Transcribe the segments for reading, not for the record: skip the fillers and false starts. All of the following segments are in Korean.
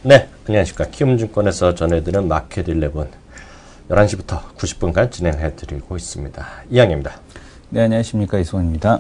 네, 안녕하십니까. 키움증권에서 전해드리는 마켓 11 11시부터 90분간 진행해드리고 있습니다. 이양입니다. 네, 안녕하십니까. 이승원입니다.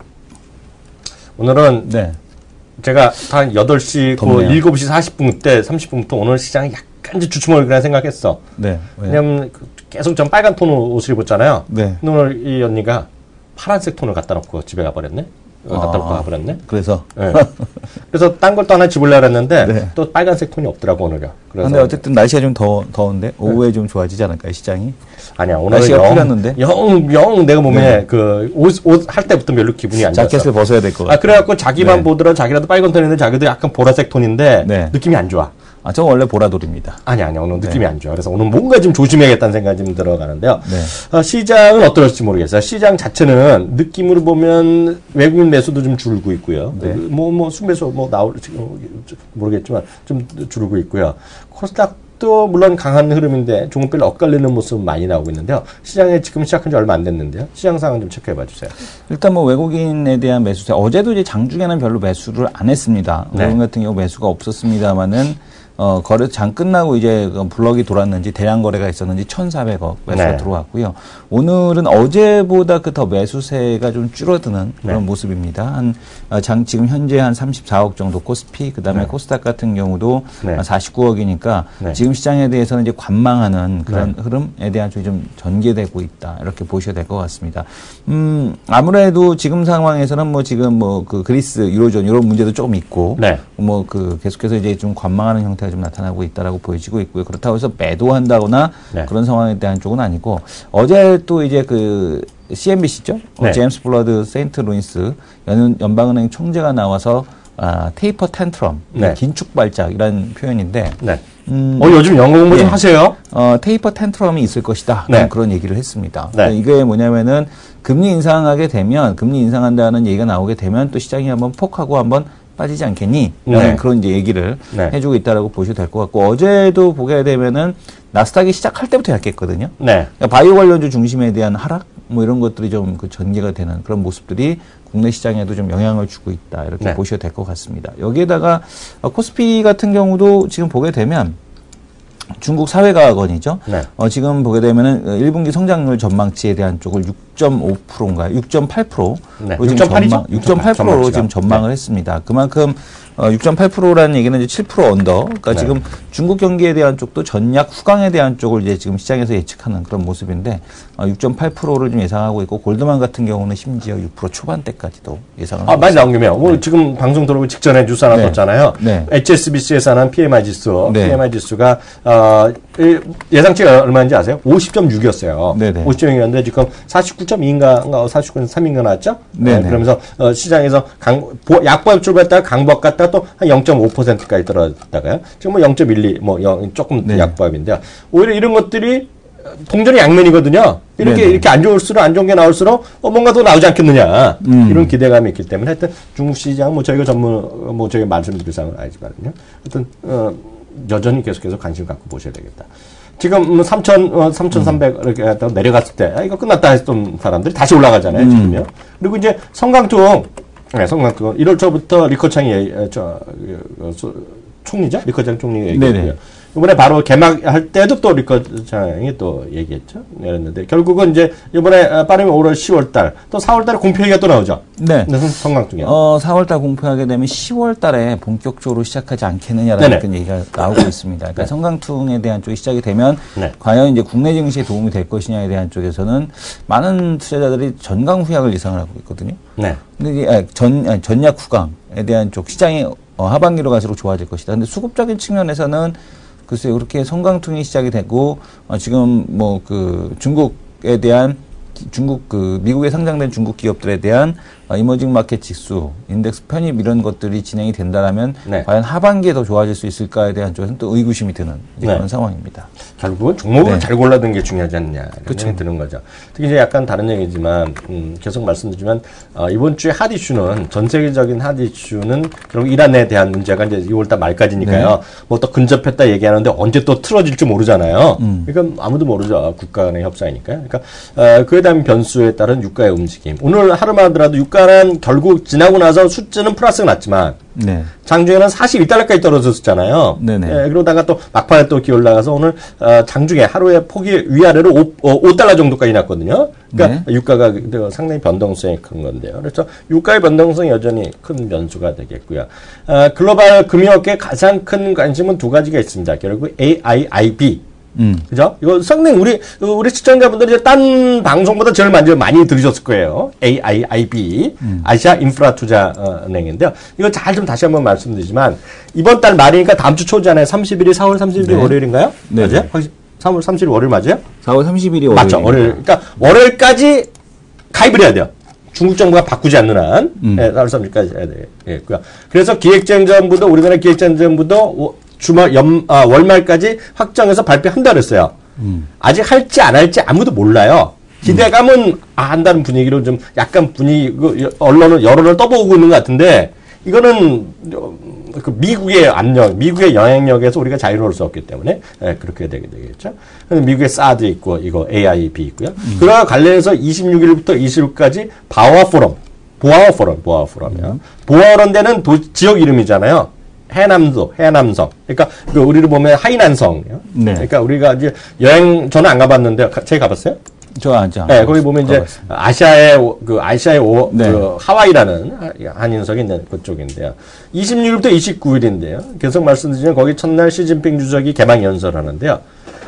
오늘은 네. 제가 한 8시, 7시 40분 때 30분부터 오늘 시장이 약간 주춤을 그냥 생각했어. 네. 왜냐면 계속 전 빨간 톤 옷을 입었잖아요. 네. 오늘 이 언니가 파란색 톤을 갖다 놓고 집에 가버렸네. 갖다 놓고 가버렸네. 그래서? 네. 그래서 딴 걸 또 하나 집으려고 했는데 네. 또 빨간색 톤이 없더라고 오늘요. 그런데 어쨌든 날씨가 좀 더운데 오후에 좀 좋아지지 않을까요 시장이? 아니야 오늘 날씨가 풀렸는데 영 내가 몸에 네. 그 옷 할 때부터 별로 기분이 안 좋았어. 자켓을 벗어야 될 것 같아. 그래갖고 자기만 네. 보더라 자기라도 빨간 톤인데 자기도 약간 보라색 톤인데 네. 느낌이 안 좋아. 저 원래 보라돌입니다. 아니 오늘 느낌이 네. 안 좋아. 그래서 오늘 뭔가 좀 조심해야겠다는 생각이 좀 들어가는데요. 네. 시장은 어떨지 모르겠어요. 시장 자체는 느낌으로 보면 외국인 매수도 좀 줄고 있고요. 네. 순매수 나올 지금 모르겠지만 좀 줄고 있고요. 코스닥도 물론 강한 흐름인데 종목별로 엇갈리는 모습 많이 나오고 있는데요. 시장에 지금 시작한 지 얼마 안 됐는데요. 시장 상황 좀 체크해 봐 주세요. 일단 외국인에 대한 매수세 어제도 이제 장중에는 별로 매수를 안 했습니다. 네. 외국인 같은 경우 매수가 없었습니다만은 거래 장 끝나고 이제 블럭이 돌았는지 대량 거래가 있었는지 1,400억 매수가 네. 들어왔고요. 오늘은 어제보다 더 매수세가 좀 줄어드는 그런 네. 모습입니다. 지금 현재 한 34억 정도 코스피, 그다음에 네. 코스닥 같은 경우도 네. 49억이니까 네. 지금 시장에 대해서는 이제 관망하는 그런 흐름에 대한 쪽이 좀 전개되고 있다. 이렇게 보셔야 될 것 같습니다. 아무래도 지금 상황에서는 지금 그 그리스, 유로존 이런 문제도 조금 있고 네. 계속해서 이제 좀 관망하는 형태가 좀 나타나고 있다라고 보여지고 있고요. 그렇다고 해서 매도한다거나 네. 그런 상황에 대한 쪽은 아니고 어제 또 이제 CNBC죠. 네. 제임스 블러드 세인트 루이스 연방은행 총재가 나와서 테이퍼 텐트럼, 네. 긴축 발작이라는 표현인데 네. 요즘 영어 공부 좀 하세요? 테이퍼 텐트럼이 있을 것이다. 네. 그런 얘기를 했습니다. 네. 이게 뭐냐면은 금리 인상한다는 얘기가 나오게 되면 또 시장이 한번 폭하고 한번 빠지지 않겠니? 라는 그런 이제 얘기를 해주고 있다라고 보셔도 될 것 같고, 어제도 보게 되면은 나스닥이 시작할 때부터 약했거든요. 네. 그러니까 바이오 관련주 중심에 대한 하락, 이런 것들이 좀 전개가 되는 그런 모습들이 국내 시장에도 좀 영향을 주고 있다. 이렇게 보셔도 될 것 같습니다. 여기에다가 코스피 같은 경우도 지금 보게 되면 중국 사회과학원이죠. 네. 지금 보게 되면은 1분기 성장률 전망치에 대한 쪽을 6.5%인가요? 6.8%로 네. 지금 6.8%로 지금 전망을 했습니다. 그만큼 6.8%라는 얘기는 이제 7% 언더. 그러니까 지금 중국 경기에 대한 쪽도 전략 후강에 대한 쪽을 이제 지금 시장에서 예측하는 그런 모습인데 6.8%를 좀 예상하고 있고 골드만 같은 경우는 심지어 6% 초반대까지도 예상을 하고 많이 나온 김에 지금 방송 들어오기 직전에 뉴스 하나 떴잖아요. 네. HSBC에서 한 PMI 지수, 네. PMI 지수가 예상치가 얼마인지 아세요? 50.6이었어요. 네네. 50.6이었는데 지금 49.2인가 49.3인가 나왔죠? 네네. 그러면서 시장에서 약보합 출발했다가 강보합 갔다가 또 한 0.5%까지 떨어졌다가요. 지금 0.12 조금 약보합인데요. 오히려 이런 것들이 동전의 양면이거든요. 이렇게 안 좋을수록 안 좋은 게 나올수록 뭔가 더 나오지 않겠느냐 이런 기대감이 있기 때문에 하여튼 중국 시장 저희가 저희가 말씀드릴 사항은 아니지만요. 하여튼 여전히 계속해서 관심 갖고 보셔야 되겠다. 지금 3,300 이렇게 내려갔을 때 이거 끝났다 했던 사람들이 다시 올라가잖아요. 지금요. 그리고 이제 성강통 1월 초부터 리커창이 총리죠? 리커창 총리가 얘기했고요. 이번에 바로 개막할 때도 또 리커창이 또 얘기했죠. 그랬는데 결국은 이제 이번에 빠르면 5월, 10월 달, 또 4월 달에 공표회의가 또 나오죠. 네. 성강통이요. 4월 달 공표하게 되면 10월 달에 본격적으로 시작하지 않겠느냐라는 그런 얘기가 나오고 있습니다. 그러니까 성강통에 대한 쪽이 시작이 되면 과연 이제 국내 증시에 도움이 될 것이냐에 대한 쪽에서는 많은 투자자들이 전강 후약을 예상을 하고 있거든요. 네. 근데 전약 후강에 대한 쪽 시장이 하반기로 갈수록 좋아질 것이다. 근데 수급적인 측면에서는 글쎄요, 그렇게 성강통이 시작이 되고, 지금 중국에 대한, 미국에 상장된 중국 기업들에 대한 이머징 마켓 지수, 인덱스 편입 이런 것들이 진행이 된다라면 과연 하반기에 더 좋아질 수 있을까에 대한 쪽에서는 또 의구심이 드는 그런 상황입니다. 결국은 종목을 잘 골라든 게 중요하지 않냐 이런 생각이 드는 거죠. 특히 이제 약간 다른 얘기지만 계속 말씀드리지만 이번 주에 핫 이슈는 전 세계적인 핫 이슈는 결국 이란에 대한 문제가 이제 2월달 말까지니까요. 또 근접했다 얘기하는데 언제 또 틀어질지 모르잖아요. 그러니까 아무도 모르죠. 국가 간의 협상이니까요. 그러니까 그에 대한 변수에 따른 유가의 움직임. 오늘 하루만 하더라도 유가 달러는 결국 지나고 나서 수치는 플러스가 났지만 네. 장중에는 41달러까지 떨어졌었잖아요. 네네. 예, 그러다가 또 막판에 또 기어 올라가서 오늘 장중에 하루에 폭이 위아래로 5달러 정도까지 났거든요. 그러니까 네. 유가가 상당히 변동성이 큰 건데요. 그래서 유가의 변동성이 여전히 큰 변수가 되겠고요. 글로벌 금융업계의 가장 큰 관심은 두 가지가 있습니다. 결국 AIIB. 그죠? 이거 상당히 우리 시청자분들이 이제 딴 방송보다 제일 많이 들으셨을 거예요. AIIB, 아시아 인프라 투자 은행인데요. 이거 잘 좀 다시 한번 말씀드리지만, 이번 달 말이니까 다음 주 초잖아요. 30일이 4월 30일 네. 월요일인가요? 네. 맞아요? 4월 30일 월요일 맞아요? 4월 30일이 월요일. 맞죠. 월요일. 그러니까 월요일까지 가입을 해야 돼요. 중국 정부가 바꾸지 않는 한, 4월 30일까지 해야 되겠고요. 그래서 기획재정부도, 우리나라 기획재정부도 월말까지 확정해서 발표한다 그랬어요. 아직 할지 안 할지 아무도 몰라요. 기대감은 한다는 분위기로 좀 약간 여론을 떠보고 있는 것 같은데, 이거는 그 미국의 압력, 미국의 영향력에서 우리가 자유로울 수 없기 때문에 그렇게 되겠죠. 미국의 사드 있고 이거 AIB 있고요. 그러나 관련해서 26일부터 20일까지 보아 포럼이요. 보아라는 데는 지역 이름이잖아요. 해남성. 그러니까 우리를 보면 하이난성이요. 네. 그러니까 우리가 이제 저는 안 가봤는데 제가 가봤어요? 저 아니죠. 네, 거기 보면 이제 아시아의 네. 하와이라는 한인석이 있는 그쪽인데요. 26일부터 29일인데요. 계속 말씀드리면 거기 첫날 시진핑 주석이 개막 연설하는데요.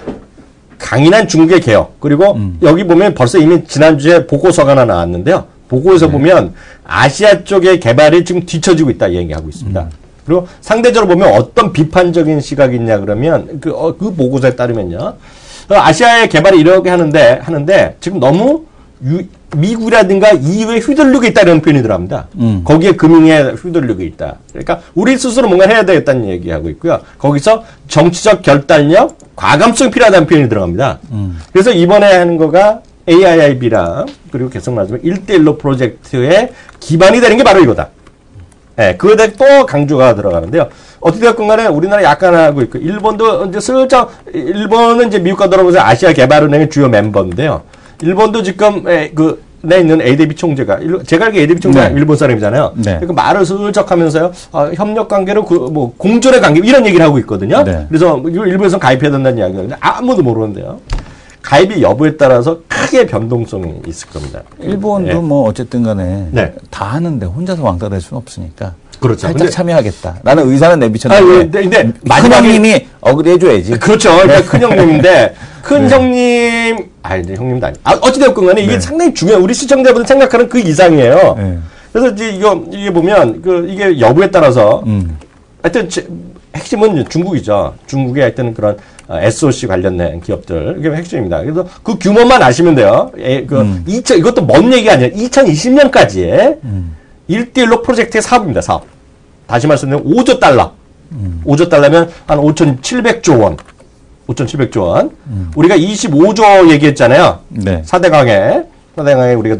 강인한 중국의 개혁. 그리고 여기 보면 벌써 이미 지난주에 보고서가 하나 나왔는데요. 보고에서 보면 아시아 쪽의 개발이 지금 뒤처지고 있다 얘기하고 있습니다. 그리고 상대적으로 보면 어떤 비판적인 시각이 있냐 그러면 그 보고서에 따르면요. 아시아의 개발이 이렇게 하는데 지금 너무 미국이라든가 EU에 휘둘리고 있다 이런 표현이 들어갑니다. 거기에 금융에 휘둘리고 있다. 그러니까 우리 스스로 뭔가 해야 되겠다는 얘기하고 있고요. 거기서 정치적 결단력, 과감성이 필요하다는 표현이 들어갑니다. 그래서 이번에 하는 거가 AIIB랑 그리고 계속 말하자면 1대1로 프로젝트의 기반이 되는 게 바로 이거다. 네, 그거에 대해 또 강조가 들어가는데요. 어찌되었건 간에 우리나라 약간 하고 있고, 일본도 이제 일본은 이제 미국과 더불어서 아시아 개발은행의 주요 멤버인데요. 일본도 지금, 내 있는 ADB 총재가, 제가 알기에 ADB 총재가 네. 일본 사람이잖아요. 네. 그러니까 말을 슬쩍 하면서요, 협력 관계로 공존의 관계, 이런 얘기를 하고 있거든요. 네. 그래서 일본에서 가입해야 된다는 이야기가 아무도 모르는데요. 가입의 여부에 따라서 크게 변동성이 있을 겁니다. 일본도 네. 뭐 어쨌든 간에 네. 다 하는데 혼자서 왕따 될 수는 없으니까. 그렇죠. 살짝 참여하겠다. 나는 의사는 내비쳤는데. 근데 큰 형님이 어그리해줘야지. 그렇죠. 그러니까 큰 형님인데 큰 형님, 이제 형님도 아니. 어찌되었건 간에 이게 네. 상당히 중요해요. 우리 시청자분들 생각하는 그 이상이에요. 네. 그래서 이제 이게 보면 이게 여부에 따라서 하여튼 핵심은 중국이죠. 중국의 하여튼 그런 SOC 관련된 기업들 이게 핵심입니다. 그래서 그 규모만 아시면 돼요. 이것도 먼 얘기가 아니라 2020년까지의 1대1로 프로젝트의 사업입니다. 사업. 다시 말씀드리면 5조 달러. 5조 달러면 한 5,700조 원. 5,700조 원. 우리가 25조 얘기했잖아요. 네. 4대강에 우리가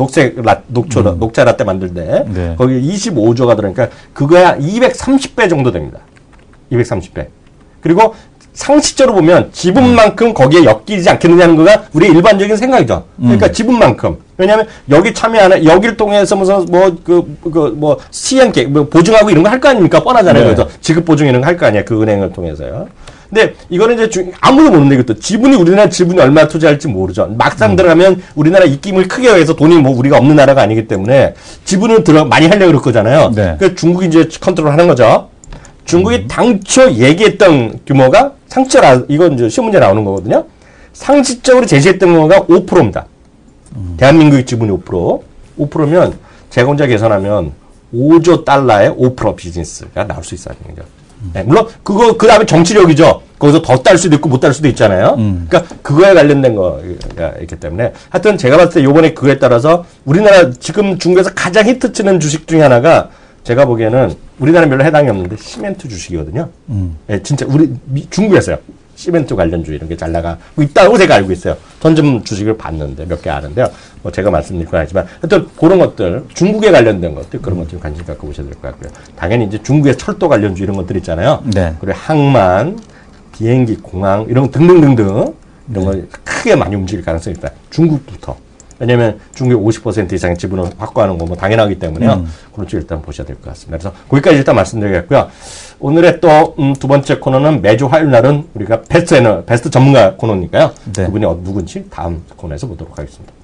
녹차 라떼 만들 때 네. 거기 25조가 들어가니까 그거야 230배 정도 됩니다. 230배. 그리고 상식적으로 보면 지분만큼 거기에 엮이지 않겠느냐는 거가 우리의 일반적인 생각이죠. 그러니까 지분만큼. 왜냐하면 여기 참여하는, 여기를 통해서 시행 계획, 보증하고 이런 거 할 거 아닙니까? 뻔하잖아요. 네. 그래서 지급 보증 이런 거 할 거 아니야. 그 은행을 통해서요. 근데 이거는 이제 아무도 모르는데 이것도 우리나라 지분이 얼마나 투자할지 모르죠. 막상 들어가면 우리나라 입김을 크게 해서 돈이 우리가 없는 나라가 아니기 때문에 지분을 많이 하려고 그럴 거잖아요. 네. 그러니까 중국이 이제 컨트롤 하는 거죠. 중국이 당초 얘기했던 규모가 이건 이제 시험 문제 나오는 거거든요. 상식적으로 제시했던 규모가 5%입니다. 대한민국의 지분이 5%. 5%면 제가 혼자 계산하면 5조 달러의 5% 비즈니스가 나올 수 있어야 되는 거죠. 네, 물론 그 다음에 정치력이죠. 거기서 더 딸 수도 있고 못 딸 수도 있잖아요. 그러니까 그거에 관련된 거가 있기 때문에 하여튼 제가 봤을 때 요번에 그거에 따라서 우리나라 지금 중국에서 가장 히트치는 주식 중에 하나가 제가 보기에는 우리나라는 별로 해당이 없는데 시멘트 주식이거든요. 네, 진짜 중국에서요. 시멘트 관련주 이런 게 잘 나가고 있다고 제가 알고 있어요. 전 좀 주식을 봤는데 몇 개 아는데요. 제가 말씀드릴 건 아니지만 하여튼 그런 것들 중국에 관련된 것들 그런 것 좀 관심 갖고 보셔야 될 것 같고요. 당연히 이제 중국의 철도 관련주 이런 것들 있잖아요. 네. 그리고 항만, 비행기, 공항 이런 등등등등 이런 거 크게 많이 움직일 가능성이 있다. 중국부터. 왜냐하면 중국이 50% 이상의 지분을 확보하는 거 뭐 당연하기 때문에요. 그런 쪽 일단 보셔야 될 것 같습니다. 그래서 거기까지 일단 말씀드리겠고요. 오늘의 또 두 번째 코너는 매주 화요일 날은 우리가 베스트 전문가 코너니까요. 네. 그분이 누군지 다음 코너에서 보도록 하겠습니다.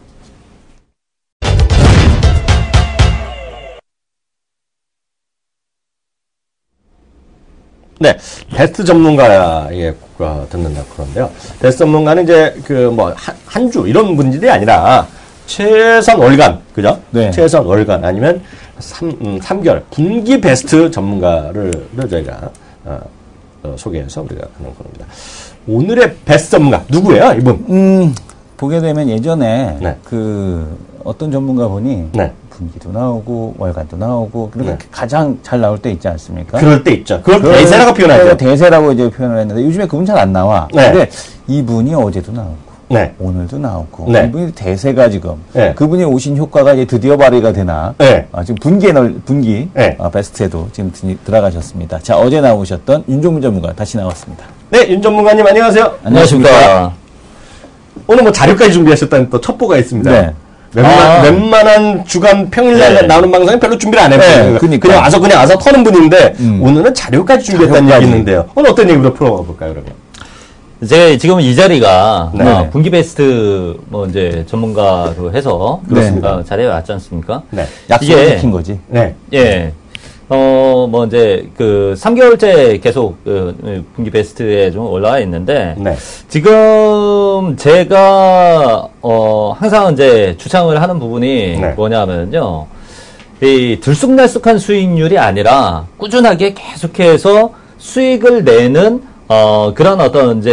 네, 베스트 전문가의 듣는다 그런데요. 베스트 전문가는 이제 한 주 이런 문제들이 아니라 최선 월간, 그죠? 네. 최선 월간 아니면 3개월 분기 베스트 전문가를 저희가 소개해서 우리가 하는 겁니다. 오늘의 베스트 전문가 누구예요, 이분? 보게 되면 예전에 네. 어떤 전문가분이 네. 분기도 나오고 월간도 나오고 그리고 네. 가장 잘 나올 때 있지 않습니까? 그럴 때 있죠. 그걸 대세라고 표현하죠. 대세라고 이제 표현을 했는데 요즘에 그분 잘 안 나와. 네. 근데 이분이 어제도 나오고 네. 오늘도 나오고 네. 이분이 대세가 지금 네. 그분이 오신 효과가 이제 드디어 발휘가 되나? 네. 지금 분기 네. 베스트에도 지금 들어가셨습니다. 자, 어제 나오셨던 윤종문 전문가 다시 나왔습니다. 네, 윤 전문가님 안녕하세요. 안녕하십니까. 오늘 뭐 자료까지 준비하셨다는 또 첩보가 있습니다. 네. 웬만한 주간 평일날 네. 나오는 방송에 별로 준비를 안 해요. 네, 그냥 와서 터는 분인데 오늘은 자료까지 준비했다는 얘기 있는데요. 오늘 어떤 얘기부터 풀어가 볼까요, 그러면? 제가 지금 이 자리가 분기 베스트 이제 전문가로 해서 자리에 왔지 않습니까? 네. 약속을 지킨 거지. 네. 예. 이제 3개월째 계속 분기 베스트에 좀 올라와 있는데 네. 지금 제가 항상 이제 주창을 하는 부분이 네. 뭐냐면요. 이 들쑥날쑥한 수익률이 아니라 꾸준하게 계속해서 수익을 내는 그런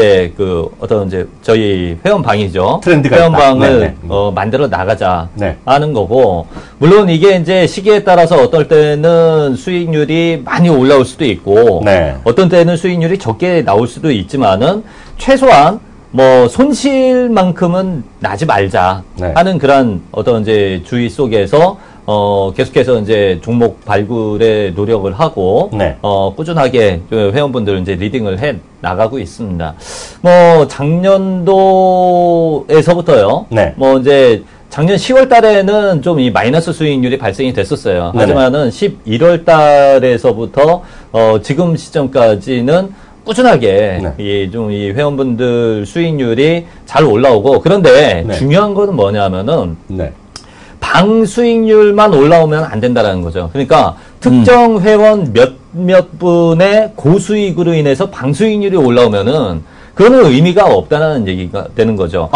저희 회원방이죠. 회원방을 만들어 나가자 네. 하는 거고, 물론 이게 이제 시기에 따라서 어떨 때는 수익률이 많이 올라올 수도 있고, 네. 어떤 때는 수익률이 적게 나올 수도 있지만은, 최소한 손실만큼은 나지 말자 네. 하는 그런 이제 주의 속에서 계속해서 이제 종목 발굴에 노력을 하고, 네. 꾸준하게 회원분들 이제 리딩을 해 나가고 있습니다. 작년도에서부터요. 네. 이제 작년 10월 달에는 좀 이 마이너스 수익률이 발생이 됐었어요. 네네. 하지만은 11월 달에서부터, 지금 시점까지는 꾸준하게 네. 이 회원분들 수익률이 잘 올라오고, 그런데 네. 중요한 거는 뭐냐면은, 네. 방 수익률만 올라오면 안 된다라는 거죠. 그러니까 특정 회원 몇몇 분의 고수익으로 인해서 방 수익률이 올라오면은 그거는 의미가 없다는 얘기가 되는 거죠.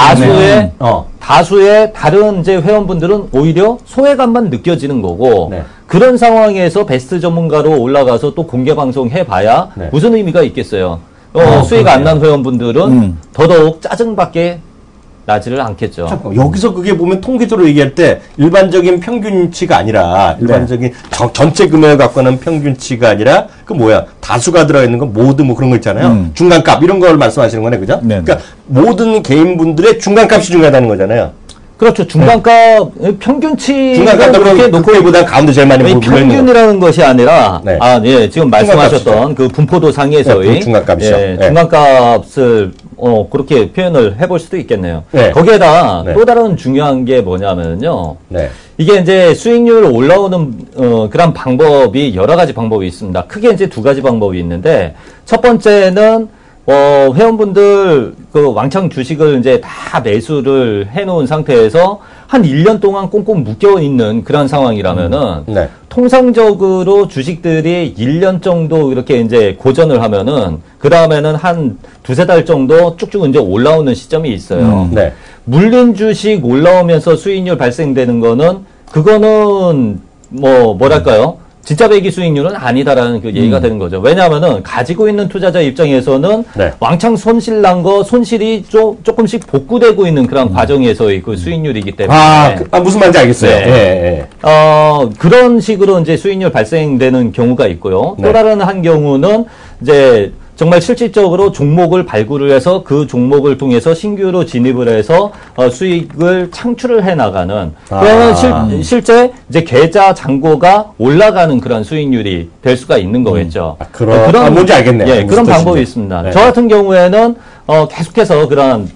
다수의 다른 이제 회원분들은 오히려 소외감만 느껴지는 거고 네. 그런 상황에서 베스트 전문가로 올라가서 또 공개 방송 해봐야 네. 무슨 의미가 있겠어요. 수익 안 난 회원분들은 더더욱 짜증밖에 나지를 않겠죠. 잠깐만, 여기서 그게 보면 통계적으로 얘기할 때 일반적인 평균치가 아니라 일반적인 네. 전체 금액을 갖고 하는 평균치가 아니라 다수가 들어있는 건 모두 그런 거 있잖아요. 중간값 이런 걸 말씀하시는 거네, 그죠? 네. 그러니까 모든 개인분들의 중간값이 중요하다는 거잖아요. 그렇죠. 중간값 평균치 중간값도 그렇게 놓고보다 가운데 제일 많이 평균이라는 것이 아니라 네. 예, 지금 말씀하셨던 그 분포도 상에서의 네, 중간값이죠. 예, 네. 중간값을 그렇게 표현을 해볼 수도 있겠네요. 네. 거기에다 네. 또 다른 중요한 게 뭐냐면요. 네. 이게 이제 수익률 올라오는 그런 방법이 여러 가지 방법이 있습니다. 크게 이제 두 가지 방법이 있는데 첫 번째는 회원분들 왕창 주식을 이제 다 매수를 해놓은 상태에서 한 1년 동안 꽁꽁 묶여 있는 그런 상황이라면은 네. 통상적으로 주식들이 1년 정도 이렇게 이제 고전을 하면은 그 다음에는 한 두세 달 정도 쭉쭉 이제 올라오는 시점이 있어요. 네. 물린 주식 올라오면서 수익률 발생되는 거는 그거는 뭐랄까요? 진짜 배기 수익률은 아니다라는 그 얘기가 되는 거죠. 왜냐하면은 가지고 있는 투자자 입장에서는 네. 왕창 손실 난 거 손실이 조금씩 복구되고 있는 그런 과정에서의 그 수익률이기 때문에 무슨 말인지 알겠어요. 네. 네. 그런 식으로 이제 수익률 발생되는 경우가 있고요. 네. 또 다른 한 경우는 이제 정말 실질적으로 종목을 발굴을 해서 그 종목을 통해서 신규로 진입을 해서 수익을 창출을 해 나가는 그러면 실제 이제 계좌 잔고가 올라가는 그런 수익률이 될 수가 있는 거겠죠. 그런 뭔지 알겠네요. 예, 그런 방법이 있습니다. 네. 저 같은 경우에는 계속해서 그런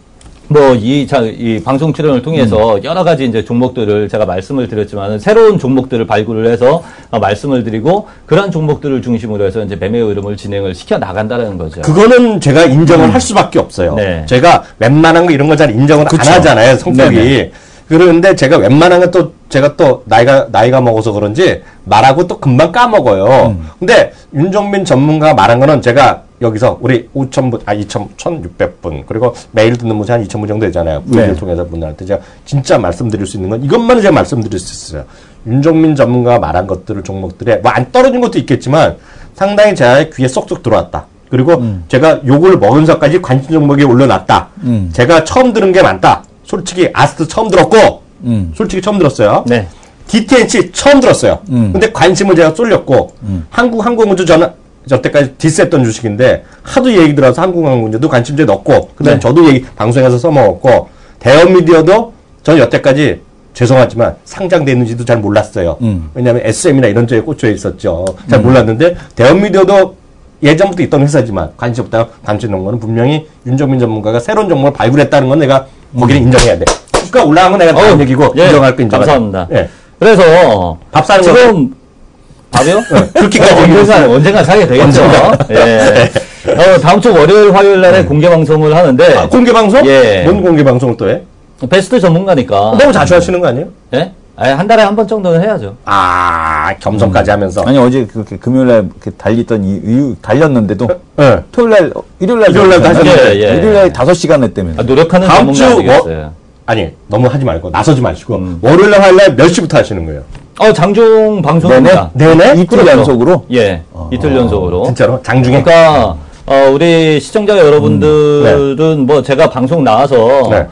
뭐, 이 방송 출연을 통해서 여러 가지 이제 종목들을 제가 말씀을 드렸지만, 새로운 종목들을 발굴을 해서 말씀을 드리고, 그러한 종목들을 중심으로 해서 이제 매매 흐름을 진행을 시켜 나간다는 거죠. 그거는 제가 인정을 할 수밖에 없어요. 네. 제가 웬만한 거 이런 거 잘 인정을 안 하잖아요, 성격이. 네네. 그런데 제가 웬만한 건 또, 제가 또 나이가 먹어서 그런지 말하고 또 금방 까먹어요. 근데 윤종민 전문가가 말한 거는 제가 여기서 우리 1,600분, 그리고 매일 듣는 분이 한 2,000분 정도 되잖아요. VOD를 통해서 분들한테 제가 진짜 말씀드릴 수 있는 건 이것만은 제가 말씀드릴 수 있어요. 윤종민 전문가가 말한 것들을 종목들에, 뭐 안 떨어진 것도 있겠지만 상당히 제 귀에 쏙쏙 들어왔다. 그리고 제가 욕을 먹으면서까지 관심 종목에 올려놨다. 제가 처음 들은 게 많다. 솔직히 아스트 처음 들었고, 솔직히 처음 들었어요. 네. DTNC 처음 들었어요. 근데 관심을 제가 쏠렸고, 항공운주 저는 저때까지 디스했던 주식인데 하도 얘기 들어서 한국항공운주도 관심제 넣었고, 그다음에 저도 얘기 방송에서 써먹었고, 대형미디어도 저는 여태까지 죄송하지만 상장돼 있는지도 잘 몰랐어요. 왜냐하면 SM이나 이런 쪽에 꽂혀 있었죠. 잘 몰랐는데 대형미디어도 예전부터 있던 회사지만 관심 없다가 관심 넣은 거는 분명히 윤종민 전문가가 새로운 종목을 발굴했다는 건 내가 거기는 인정해야 돼. 주가 올라간 건 내가 다른 얘기고 예, 인정할 거 인정할 감사합니다. 예. 그래서 밥 사는 지금 밥이요? 그렇게까지 언젠가 사게 되겠죠. 예. 다음 주 월요일, 화요일 날에 공개 방송을 하는데. 아, 공개 방송? 예. 뭔 공개 방송을 또 해? 베스트 전문가니까. 너무 자주 하시는 거 아니에요? 예? 아니, 한 달에 한 번 정도는 해야죠. 아, 겸손까지 하면서. 아니, 어제 그렇게 금요일날 달리던 이유, 달렸는데도. 네. 토요일날, 일요일날도 하셨는데. 예. 일요일날 5시간 했다며. 노력하는 다음 주 되겠어요. 아니, 너무 하지 말고, 나서지 마시고, 월요일날, 화요일날 몇 시부터 하시는 거예요? 장중 방송입니다. 네네? 이틀 그렇죠. 연속으로? 예. 이틀 연속으로. 진짜로? 장중에? 그러니까, 우리 시청자 여러분들은 네. 뭐 제가 방송 나와서 네.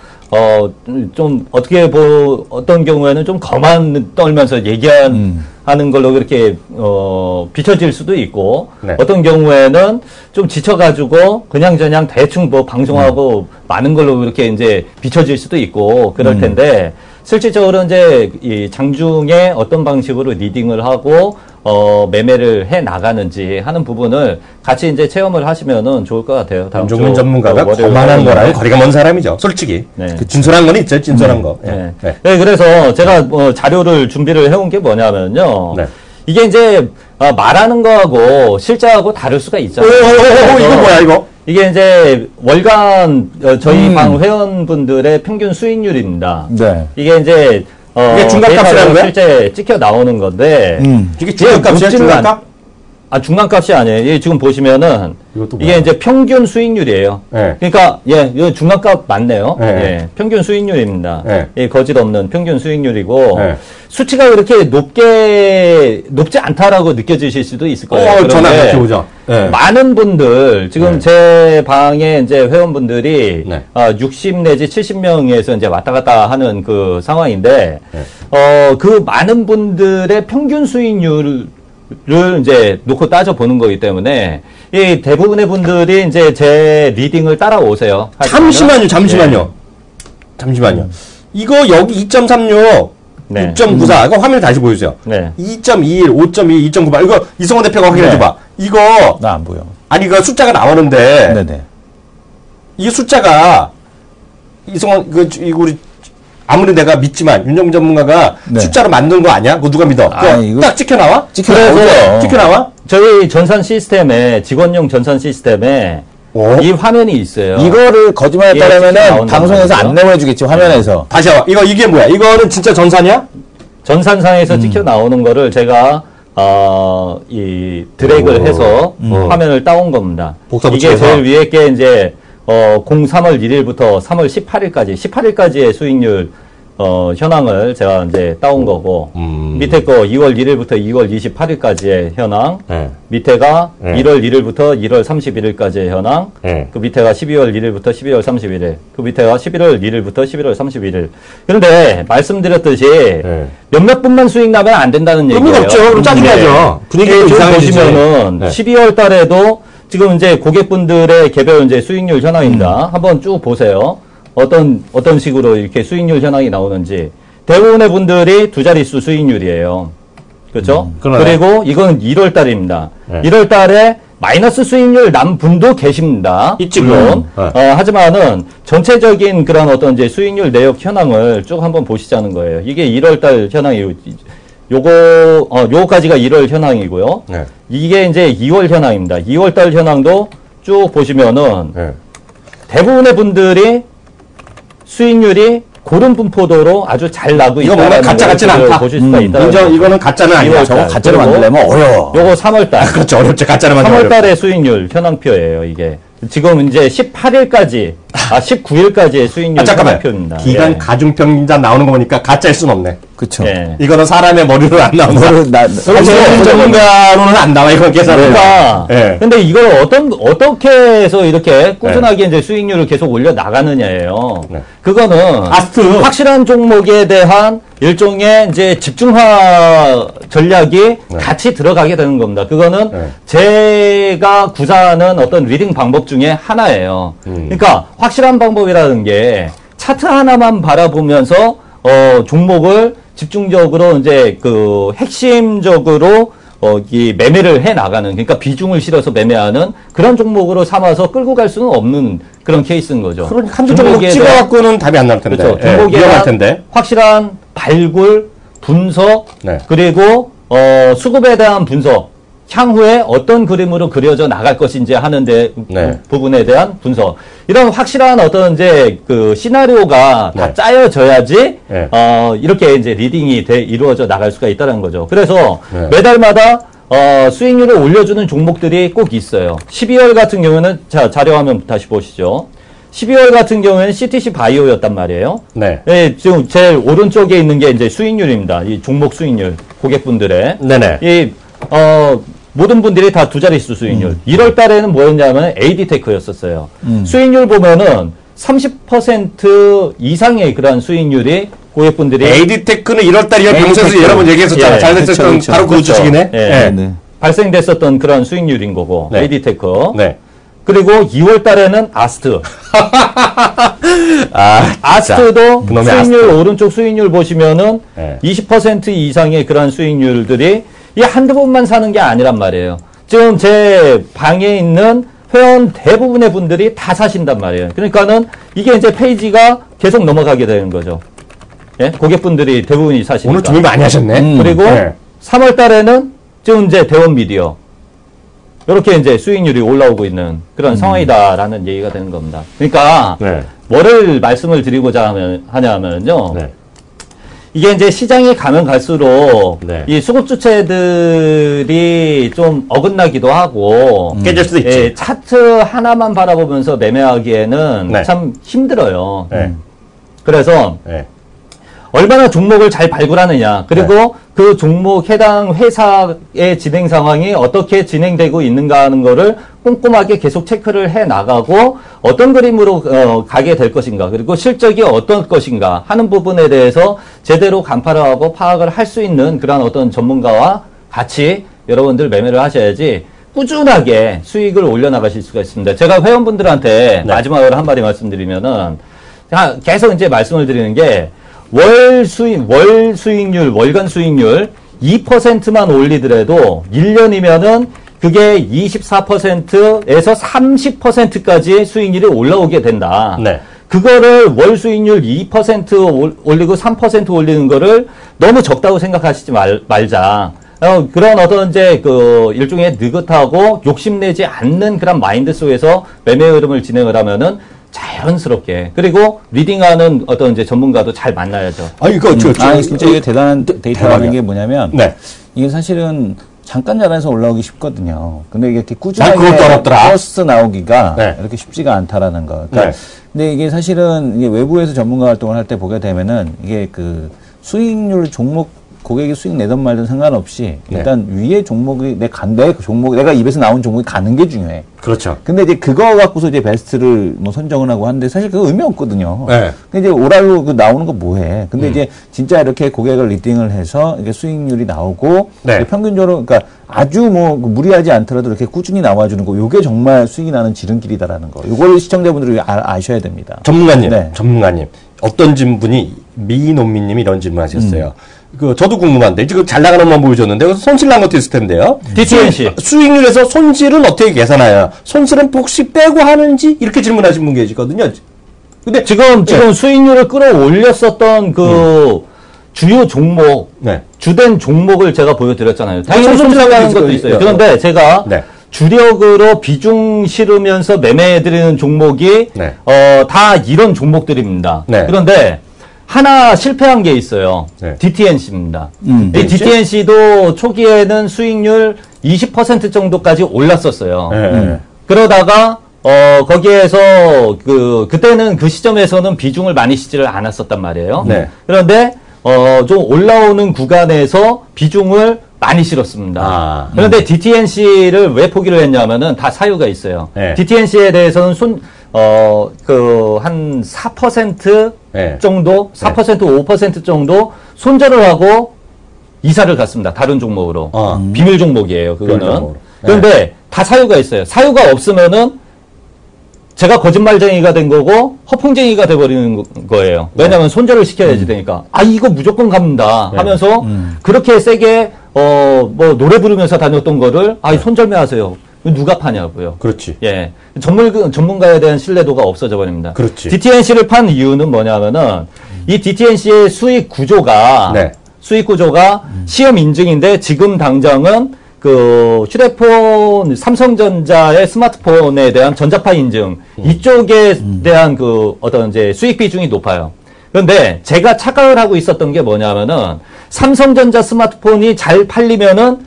좀 어떤 경우에는 좀 거만 떨면서 하는 걸로 그렇게 비춰질 수도 있고 네. 어떤 경우에는 좀 지쳐가지고 그냥 대충 뭐 방송하고 많은 걸로 그렇게 이제 비춰질 수도 있고 그럴 텐데 실질적으로 이제 이 장중에 어떤 방식으로 리딩을 하고 매매를 해 나가는지 하는 부분을 같이 이제 체험을 하시면은 좋을 것 같아요. 윤종민 전문가가 거만한 거랑 거리가 먼 사람이죠. 솔직히. 네. 그 진솔한 건 있죠. 진솔한 거. 네. 네. 네. 그래서 제가 자료를 준비를 해온 게 뭐냐면요. 네. 이게 이제 말하는 거하고 실제하고 다를 수가 있잖아요. 이거 뭐야 이거? 이게 이제 월간 저희 방 회원분들의 평균 수익률입니다. 네. 이게 이게 중간값이라는 거야? 실제 찍혀 나오는 건데 이게 중간값이야? 중간값? 중간값이 아니에요. 이게 지금 보시면은 이게 이제 평균 수익률이에요. 네. 그러니까 이거 중간값 맞네요. 네. 예, 평균 수익률입니다. 네. 예, 거짓 없는 평균 수익률이고 네. 수치가 그렇게 높지 않다라고 느껴지실 수도 있을 거예요. 전화 그렇게 오죠. 네. 많은 분들 지금 제 방에 이제 회원분들이 60 내지 70명에서 이제 왔다 갔다 하는 그 상황인데 그 많은 분들의 평균 수익률 를 이제 놓고 따져 보는 거기 때문에 이 대부분의 분들이 이제 제 리딩을 따라오세요. 잠시만요. 이거 여기 2.36, 네. 6.94. 이거 화면 다시 보여주세요. 네. 2.21, 5.2, 2.98. 이거 이성원 대표가 확인해줘봐. 이거 나 안 보여. 아니 이거 숫자가 나오는데. 네네. 이 숫자가 이성원 이거 우리 아무리 내가 믿지만 윤종민 전문가가 숫자로 만든 거 아니야? 그거 누가 믿어? 이거 딱 찍혀 나와? 찍혀 나와? 저희 전산 시스템에 직원용 전산 시스템에 이 화면이 있어요. 이거를 거짓말했다라면은 방송에서 안 내보내주겠지 화면에서. 다시 와. 이게 뭐야? 이거는 진짜 전산이야? 전산상에서 찍혀 나오는 거를 제가 이 드래그를 해서 화면을 따온 겁니다. 이게 제일 위에 게 이제 03월 1일부터 3월 18일까지의 수익률 현황을 제가 이제 따온 거고 밑에 거 2월 1일부터 2월 28일까지의 현황 밑에가 1월 1일부터 1월 31일까지의 현황 그 밑에가 12월 1일부터 12월 31일 그 밑에가 11월 1일부터 11월 31일 그런데 말씀드렸듯이 몇몇 분만 수익 나면 안 된다는 얘기예요. 의미가 없죠. 그럼 짜증나죠. 분위기가 이상해지지. 보시면은 12월 달에도 지금 이제 고객분들의 개별 이제 수익률 현황입니다. 한번 쭉 보세요. 어떤 식으로 이렇게 수익률 현황이 나오는지. 대부분의 분들이 두 자릿수 수익률이에요. 그렇죠? 그리고 이건 1월 달입니다. 1월 달에 마이너스 수익률 난 분도 계십니다. 있지, 물론. 하지만은 전체적인 그런 어떤 이제 수익률 내역 현황을 쭉 한번 보시자는 거예요. 이게 1월달 현황이에요. 요거까지가 1월 현황이고요. 네. 이게 이제 2월 현황입니다. 2월달 현황도 쭉 보시면은 네. 대부분의 분들이 수익률이 고른 분포도로 아주 잘 나고 있다. 이거 뭔가 가짜 같지는 않다. 보실 수가 있다. 이거는 가짜는 아니야. 저거 가짜로 만들려면 어려워. 요거 3월달. 그렇죠. 어렵죠. 가짜로 만들려면. 3월달의 수익률 현황표예요. 이게. 지금 이제 18일까지, 19일까지의 수익률 현황표입니다. 기간 예. 가중평균자 나오는 거 보니까 가짜일 순 없네. 그쵸. 예. 이거는 사람의 머리로 안 나온다. 전문가로는 안 나와. 이건 계산은. 그러니까. 예. 근데 이걸 어떻게 해서 이렇게 꾸준하게 이제 수익률을 계속 올려 나가느냐예요. 네. 그거는 아스트. 확실한 종목에 대한 일종의 이제 집중화 전략이 같이 들어가게 되는 겁니다. 그거는 제가 구사하는 어떤 리딩 방법 중에 하나예요. 그러니까 확실한 방법이라는 게 차트 하나만 바라보면서 종목을 집중적으로 이제 그 핵심적으로 이 매매를 해 나가는, 그러니까 비중을 실어서 매매하는 그런 종목으로 삼아서 끌고 갈 수는 없는 그런 케이스인 거죠. 그러니까 한두 종목 찍어갖고는 답이 안 나올 텐데. 그렇죠. 종목에 위험할 텐데. 확실한 발굴, 분석, 네. 그리고 수급에 대한 분석, 향후에 어떤 그림으로 그려져 나갈 것인지 하는데 네. 부분에 대한 분석. 이런 확실한 어떤 이제 그 시나리오가 네. 다 짜여져야지 네. 이렇게 이제 리딩이 이루어져 나갈 수가 있다는 거죠. 그래서 네. 매달마다 수익률을 올려주는 종목들이 꼭 있어요. 12월 같은 경우는 자 자료 화면 다시 보시죠. 12월 같은 경우에는 CTC 바이오였단 말이에요. 네. 네, 지금 제일 오른쪽에 있는 게 이제 수익률입니다. 이 종목 수익률, 고객분들의. 네네. 모든 분들이 다 두 자릿수 수익률. 1월 달에는 뭐였냐면 AD테크였었어요. 수익률 보면은 30% 이상의 그런 수익률이 고객분들이. AD테크는 1월 달이요. 병세에서 여러 번 얘기했었잖아요. 예. 잘 됐었던 그쵸. 바로 그 주식이네. 예. 네. 네. 발생됐었던 그런 수익률인 거고. 네. AD테크. 네. 그리고 2월 달에는 아스트. 아스트도 수익률, 아스트. 오른쪽 수익률 보시면은 네. 20% 이상의 그런 수익률들이 이 한두 번만 사는 게 아니란 말이에요. 지금 제 방에 있는 회원 대부분의 분들이 다 사신단 말이에요. 그러니까는 이게 이제 페이지가 계속 넘어가게 되는 거죠. 예? 고객분들이 대부분이 사시니까. 오늘 준비 많이 하셨네. 그리고 네. 3월 달에는 지금 이제 대원 미디어. 이렇게 이제 수익률이 올라오고 있는 그런 상황이다라는 얘기가 되는 겁니다. 그러니까 네. 뭐를 말씀을 드리고자 하냐면요. 네. 이게 이제 시장이 가면 갈수록 네. 이 수급 주체들이 좀 어긋나기도 하고 깨질 수도 있지. 예, 차트 하나만 바라보면서 매매하기에는 네. 참 힘들어요. 네. 그래서 네. 얼마나 종목을 잘 발굴하느냐, 그리고 네. 그 종목 해당 회사의 진행 상황이 어떻게 진행되고 있는가 하는 거를 꼼꼼하게 계속 체크를 해 나가고 어떤 그림으로 가게 될 것인가, 그리고 실적이 어떤 것인가 하는 부분에 대해서 제대로 간파를 하고 파악을 할 수 있는 그런 어떤 전문가와 같이 여러분들 매매를 하셔야지 꾸준하게 수익을 올려나가실 수가 있습니다. 제가 회원분들한테 네. 마지막으로 한마디 말씀드리면은 계속 이제 말씀을 드리는 게 월 수익률, 월간 수익률 2%만 올리더라도 1년이면은 그게 24%에서 30%까지 수익률이 올라오게 된다. 네. 그거를 월 수익률 2% 올리고 3% 올리는 거를 너무 적다고 생각하시지 말자. 그런 어떤 이제 그 일종의 느긋하고 욕심내지 않는 그런 마인드 속에서 매매 흐름을 진행을 하면은 자연스럽게, 그리고 리딩하는 어떤 이제 전문가도 잘 만나야죠. 진짜 이게 대단한 데이터라는 게 뭐냐면 네. 이게 사실은 잠깐 자라서 올라오기 쉽거든요. 근데 이게 이렇게 꾸준하게 플러스 나오기가 네. 이렇게 쉽지가 않다라는 거. 그러니까 네. 근데 이게 사실은 이게 외부에서 전문가 활동을 할 때 보게 되면은 이게 그 수익률 종목 고객이 수익 내든 말든 상관없이 일단 네. 위에 종목이 내 종목 내가 입에서 나온 종목이 가는 게 중요해. 그렇죠. 근데 이제 그거 갖고서 이제 베스트를 뭐 선정을 하고 하는데 사실 그거 의미 없거든요. 네. 근데 이제 오랄로 그 나오는 거 뭐해. 근데 이제 진짜 이렇게 고객을 리딩을 해서 이게 수익률이 나오고 네. 평균적으로 그러니까 아주 뭐 무리하지 않더라도 이렇게 꾸준히 나와주는 거, 요게 정말 수익이 나는 지름길이다라는 거. 요걸 시청자분들이 아셔야 됩니다. 전문가님, 네. 전문가님. 어떤 분이 미노미님이 이런 질문하셨어요. 저도 궁금한데, 지금 잘 나가는 것만 보여줬는데, 손실 난 것도 있을 텐데요. DTNC. 수익률에서 손실은 어떻게 계산해요? 손실은 혹시 빼고 하는지? 이렇게 질문하신 분 계시거든요. 근데 지금 수익률을 끌어올렸었던 주요 종목, 주된 종목을 제가 보여드렸잖아요. 당연히 손실 나는 것도 있어요. 그런데 제가 주력으로 비중 실으면서 매매해드리는 종목이, 다 이런 종목들입니다. 그런데, 하나 실패한 게 있어요. DTNC입니다. 이 DTNC도 초기에는 수익률 20% 정도까지 올랐었어요. 그러다가 거기에서 그때는 그 시점에서는 비중을 많이 싣지를 않았었단 말이에요. 그런데 좀 올라오는 구간에서 비중을 많이 실었습니다. 그런데 DTNC를 왜 포기를 했냐면은 다 사유가 있어요. DTNC에 대해서는 한 4% 정도, 4%, 5% 정도 손절을 하고 이사를 갔습니다. 다른 종목으로. 비밀 종목이에요, 그거는. 그런데 다 사유가 있어요. 사유가 없으면은 제가 거짓말쟁이가 된 거고 허풍쟁이가 돼버리는 거예요. 왜냐하면 손절을 시켜야지 되니까. 이거 무조건 갑니다 하면서 그렇게 세게 노래 부르면서 다녔던 거를 손절매 하세요. 누가 파냐고요. 그렇지. 예. 전문가에 대한 신뢰도가 없어져 버립니다. 그렇지. DTNC를 판 이유는 뭐냐면은 이 DTNC의 수익 구조가 시험 인증인데 지금 당장은 휴대폰 삼성전자의 스마트폰에 대한 전자파 인증 이쪽에 대한 어떤 이제 수익 비중이 높아요. 그런데 제가 착각을 하고 있었던 게 뭐냐면은 삼성전자 스마트폰이 잘 팔리면은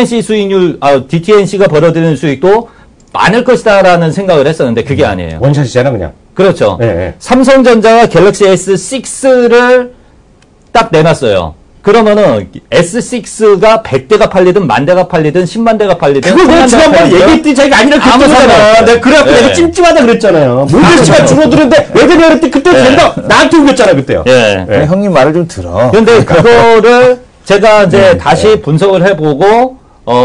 DTNC가 벌어들이는 수익도 많을 것이다라는 생각을 했었는데 그게 아니에요. 원샷이잖아, 그냥. 그렇죠. 삼성전자가 갤럭시 S6를 딱 내놨어요. 그러면은 S6가 100대가 팔리든 10,000대가 팔리든 10만 대가 팔리든 그거 내가 지난번에 얘기했더니 자기가 아니라 그랬잖아. 내가 그래갖고 내가 찜찜하다 그랬잖아요. 모델수가 줄어드는데 왜 그래 그랬더니 그때 된다. 나한테 우겼잖아 그때요. 형님 말을 좀 들어. 그런데 그거를 제가 이제 다시 분석을 해보고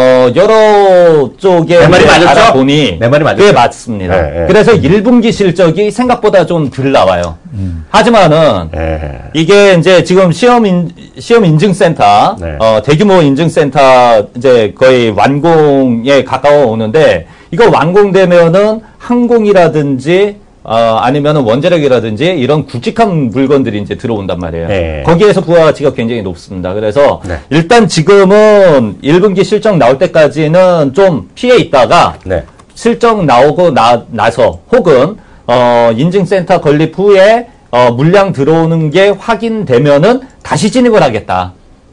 여러 쪽에 내 말이 맞았죠? 알아보니 내 말이 맞았죠? 네, 맞습니다. 그래서 1분기 실적이 생각보다 좀 덜 나와요. 하지만은 이게 이제 지금 시험 인증센터 대규모 인증센터 이제 거의 완공에 가까워 오는데 이거 완공되면은 항공이라든지 아니면은 원자력이라든지 이런 굵직한 물건들이 이제 들어온단 말이에요. 거기에서 부가가치가 굉장히 높습니다. 그래서 일단 지금은 1분기 실적 나올 때까지는 좀 피해 있다가 실적 나오고 나서 혹은 인증센터 건립 후에 물량 들어오는 게 확인되면은 다시 진입을 하겠다.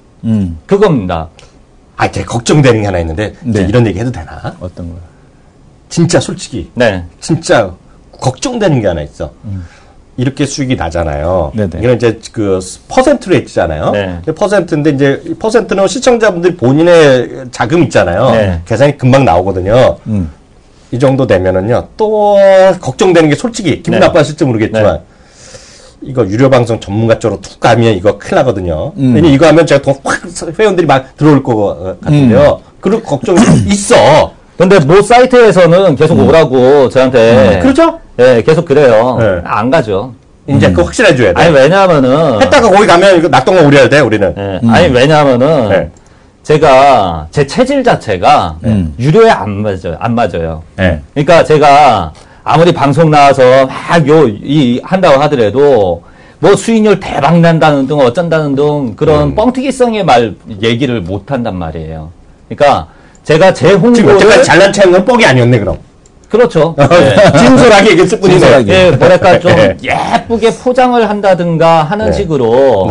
그겁니다. 제가 걱정되는 게 하나 있는데 이런 얘기 해도 되나? 어떤 거요? 진짜 솔직히 진짜 걱정되는 게 하나 있어. 이렇게 수익이 나잖아요. 이건 이제 퍼센트로 했잖아요. 퍼센트인데 이제 퍼센트는 시청자분들이 본인의 자금 있잖아요. 계산이 금방 나오거든요. 이 정도 되면은요. 또 걱정되는 게 솔직히 기분 나빠하실지 모르겠지만 이거 유료 방송 전문가 쪽으로 툭 가면 이거 큰일 나거든요. 왜냐면 이거 하면 제가 더 확 회원들이 막 들어올 것 같은데요. 그런 걱정이 있어. 근데 뭐 사이트에서는 계속 오라고 저한테 그렇죠? 계속 그래요. 안 가죠. 이제 그거 확실해줘야 돼. 아니 왜냐하면은 했다가 거기 가면 이거 낙동강 우려야 돼 우리는. 아니 왜냐하면은 제가 제 체질 자체가 유료에 안 맞아요. 그러니까 제가 아무리 방송 나와서 막 한다고 하더라도 뭐 수익률 대박 난다는 등 어쩐다는 등 그런 뻥튀기성의 얘기를 못 한단 말이에요. 그러니까 제가 제 홍보를 지금 여태까지 잘난 체한 건 뻥이 아니었네 그럼. 그렇죠. 진솔하게 얘기했을 뿐이네. 뭐랄까 좀 예쁘게 포장을 한다든가 하는 식으로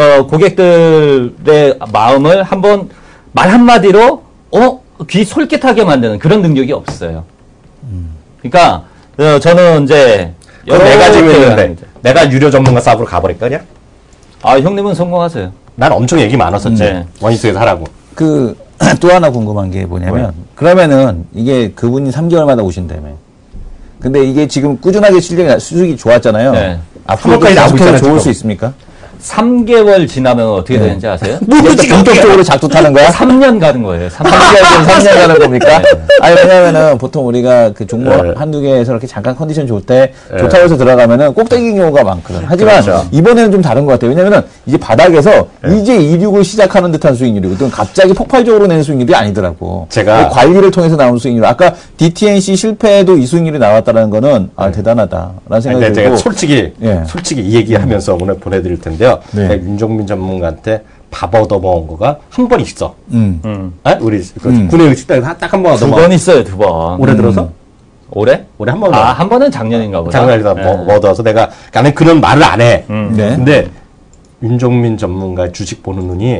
고객들의 마음을 한번 말 한마디로 귀 솔깃하게 만드는 그런 능력이 없어요. 그러니까 저는 이제 여러 내가 지금 있는데 내가 유료 전문가 사업으로 가버릴 거냐? 형님은 성공하세요. 난 엄청 얘기 많았었지. 원희숙에서 하라고. 또 하나 궁금한 게 뭐냐면 그러면은 이게 그분이 3개월마다 오신다며. 근데 이게 지금 꾸준하게 수익이 좋았잖아요. 앞으로도 계속해서 좋을 수 있습니까? 3개월 지나면 어떻게 되는지 아세요? 모르지. 본격적으로 작두 타는 거야? 3년 가는 거예요. 3년 가는 겁니까? 아니, 왜냐면은 보통 우리가 그 종목 한두 개에서 이렇게 잠깐 컨디션 좋을 때 좋다고 해서 들어가면은 꼭대기 경우가 많거든. 하지만 그렇죠. 이번에는 좀 다른 것 같아요. 왜냐면은 이제 바닥에서 이제 이륙을 시작하는 듯한 수익률이거든. 갑자기 폭발적으로 낸 수익률이 아니더라고. 제가 관리를 통해서 나온 수익률. 아까 DTNC 실패에도 이 수익률이 나왔다는 거는 대단하다라는 생각이 들고. 제가 솔직히 이 얘기하면서 오늘 보내드릴 텐데요. 내가 윤종민 전문가한테 밥 얻어먹은 거가 한 번 있어. 우리 군내 식당에서 딱 한 번 얻어먹어. 2번 있어요, 2번. 올해 들어서? 올해 한 번. 한 번은 작년인가 보다. 작년에서 얻어서 내가 나는 그런 말을 안 해. 근데 윤종민 전문가 주식 보는 눈이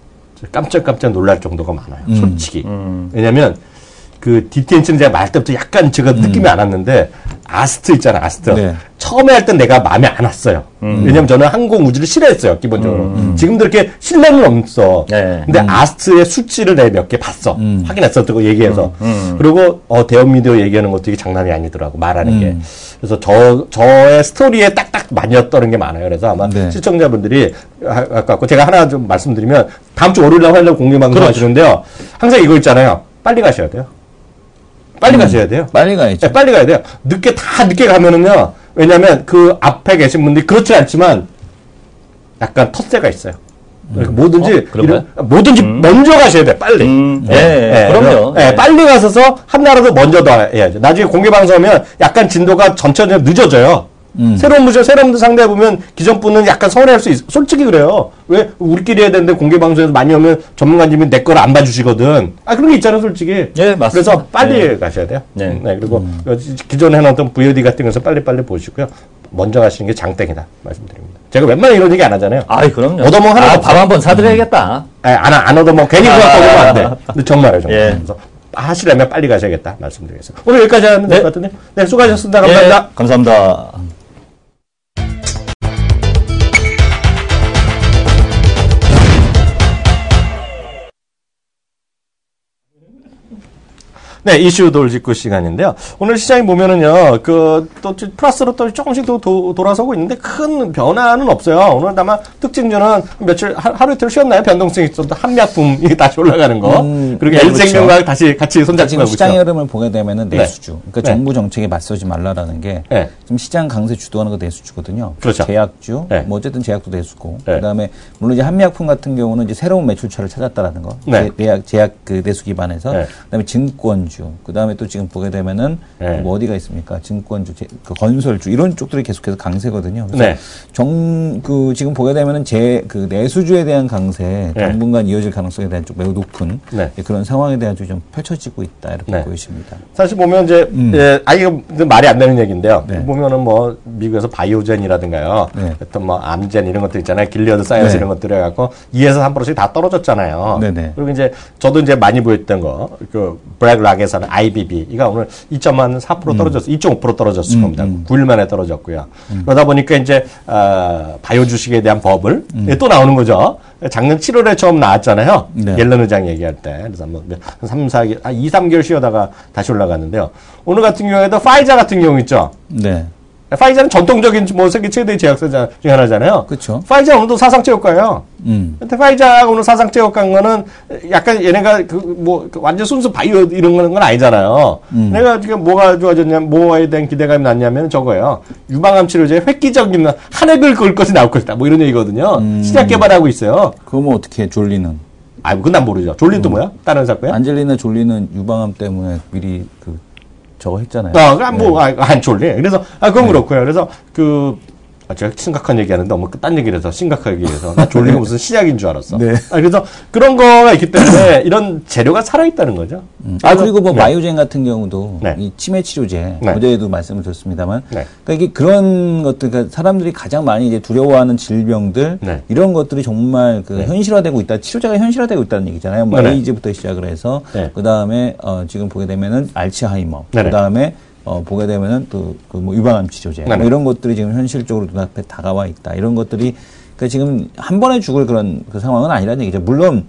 깜짝깜짝 놀랄 정도가 많아요. 솔직히. 왜냐면 그 DTNC는 제가 말 때부터 약간 제가 느낌이 안 왔는데 아스트 있잖아, 아스트. 네. 처음에 할 땐 내가 마음에 안 왔어요. 왜냐면 저는 항공우주를 싫어했어요, 기본적으로. 지금도 이렇게 신뢰는 없어. 네. 근데 아스트의 수치를 내가 몇 개 봤어. 확인했어, 그거 얘기해서. 그리고 대형미디어 얘기하는 것도 이게 장난이 아니더라고, 말하는 게. 그래서 저의 스토리에 딱딱 맞았던 게 많아요. 그래서 아마 시청자분들이 아까 제가 하나 좀 말씀드리면 다음 주 월요일날 화요일날 공개방송 하시는데요. 항상 이거 있잖아요. 빨리 가셔야 돼요. 빨리 가셔야 돼요. 빨리 가야죠. 네, 빨리 가야 돼요. 늦게 가면은요. 왜냐면 그 앞에 계신 분들이 그렇지 않지만 약간 텃세가 있어요. 뭐든지 먼저 가셔야 돼. 빨리. 그럼요. 빨리 가서서 한나라도 먼저 더 해야죠. 나중에 공개 방송하면 약간 진도가 전체적으로 늦어져요. 새로운 분들 상대해보면 기존 분은 약간 서운해할 수 있어. 솔직히 그래요. 왜 우리끼리 해야 되는데 공개 방송에서 많이 오면 전문가님이 내 거를 안 봐주시거든. 그런 게 있잖아요, 솔직히. 예, 맞습니다. 그래서 빨리 가셔야 돼요. 그리고 기존에 해놨던 VOD 같은 것을 빨리빨리 보시고요. 먼저 가시는 게 장땡이다 말씀드립니다. 제가 웬만하면 이런 얘기 안 하잖아요. 그럼요. 얻어먹 하나 밥 한번 사드려야겠다. 안 얻어먹 괜히 그거 갖고 오면 안 돼. 근데 정말요. 그래서 하시려면 빨리 가셔야겠다 말씀드리겠습니다. 오늘 여기까지 하면 될 것 같은데. 네, 수고하셨습니다. 감사합니다. 감사합니다. 네, 이슈 돌직구 시간인데요. 오늘 시장이 보면은요, 또 플러스로 또 조금씩 돌아서고 있는데 큰 변화는 없어요. 오늘 다만 특징주는 며칠, 하루 이틀 쉬었나요? 변동성이 있었던 한약품이 다시 올라가는 거. 그리고 L생명과 다시 같이 손잡고 있죠. 시장의 흐름을 보게 되면은 내수주. 그러니까 정부 정책에 맞서지 말라라는 게 지금 시장 강세 주도하는 거 내수주거든요. 그렇죠. 제약주, 뭐 어쨌든 제약도 내수고. 그다음에 물론 이제 한약품 같은 경우는 이제 새로운 매출처를 찾았다라는 거. 제약 그 내수 기반에서. 그다음에 증권주. 그 다음에 또 지금 보게 되면은 뭐 어디가 있습니까? 증권주, 그 건설주 이런 쪽들이 계속해서 강세거든요. 그래서 지금 보게 되면은 그 내수주에 대한 강세 당분간 이어질 가능성에 대한 쪽 매우 높은 그런 상황에 대한 쪽이 좀 펼쳐지고 있다 이렇게 보여집니다. 사실 보면 이제 이거 말이 안 되는 얘기인데요. 보면은 뭐 미국에서 바이오젠이라든가요, 어떤 뭐 암젠 이런 것들 있잖아요. 길리어드 사이언스 이런 것들 해갖고 2에서 3%씩 다 떨어졌잖아요. 그리고 이제 저도 이제 많이 보였던 거 브렉락에서는 IBB 이가 오늘 2.4% 떨어졌어, 2.5% 떨어졌을 겁니다. 9일 만에 떨어졌고요. 그러다 보니까 이제 바이오 주식에 대한 버블 또 나오는 거죠. 작년 7월에 처음 나왔잖아요. 옐런 의장 얘기할 때. 그래서 뭐 3, 4개월, 2, 3개월 쉬어다가 다시 올라갔는데요. 오늘 같은 경우에도 파이자 같은 경우 있죠. 파이자는 전통적인 뭐 세계 최대의 제약사 중에 하나잖아요. 그렇죠. 파이자 오늘도 사상체육과예요. 근데 파이자가 오늘 사상체육과인 거는 약간 얘네가 완전 순수 바이오 이런 건 아니잖아요. 내가 지금 뭐가 좋아졌냐면, 뭐에 대한 기대감이 났냐면 저거예요. 유방암 치료제에 획기적인 한 획을 그을 것이 나올 것이다. 뭐 이런 얘기거든요. 시작 개발하고 있어요. 그러면 어떻게 졸리는? 그건 난 모르죠. 졸리는 또 뭐야? 다른 회사 거야? 안젤리나 졸리는 유방암 때문에 미리 저거 했잖아요. 안 졸리. 그래서, 그건 그렇고요. 그래서 제가 심각한 얘기 하는데 너무 딴 얘기를 해서 심각하게 얘기해서 나 졸리가 무슨 시작인 줄 알았어. 그래서 그런 거가 있기 때문에 이런 재료가 살아있다는 거죠. 그리고 뭐 바이오젠 같은 경우도 이 치매 치료제 어제도 말씀을 드렸습니다만 그러니까 이게 그런 것들, 그러니까 사람들이 가장 많이 이제 두려워하는 질병들 이런 것들이 정말 현실화되고 있다. 치료제가 현실화되고 있다는 얘기잖아요. 뭐 에이즈부터 시작을 해서 그 다음에 지금 보게 되면은 알츠하이머, 그 다음에 보게 되면은 뭐 유방암 치료제 뭐 이런 것들이 지금 현실적으로 눈앞에 다가와 있다. 이런 것들이 그러니까 지금 한 번에 죽을 그런 그 상황은 아니라는 얘기죠. 물론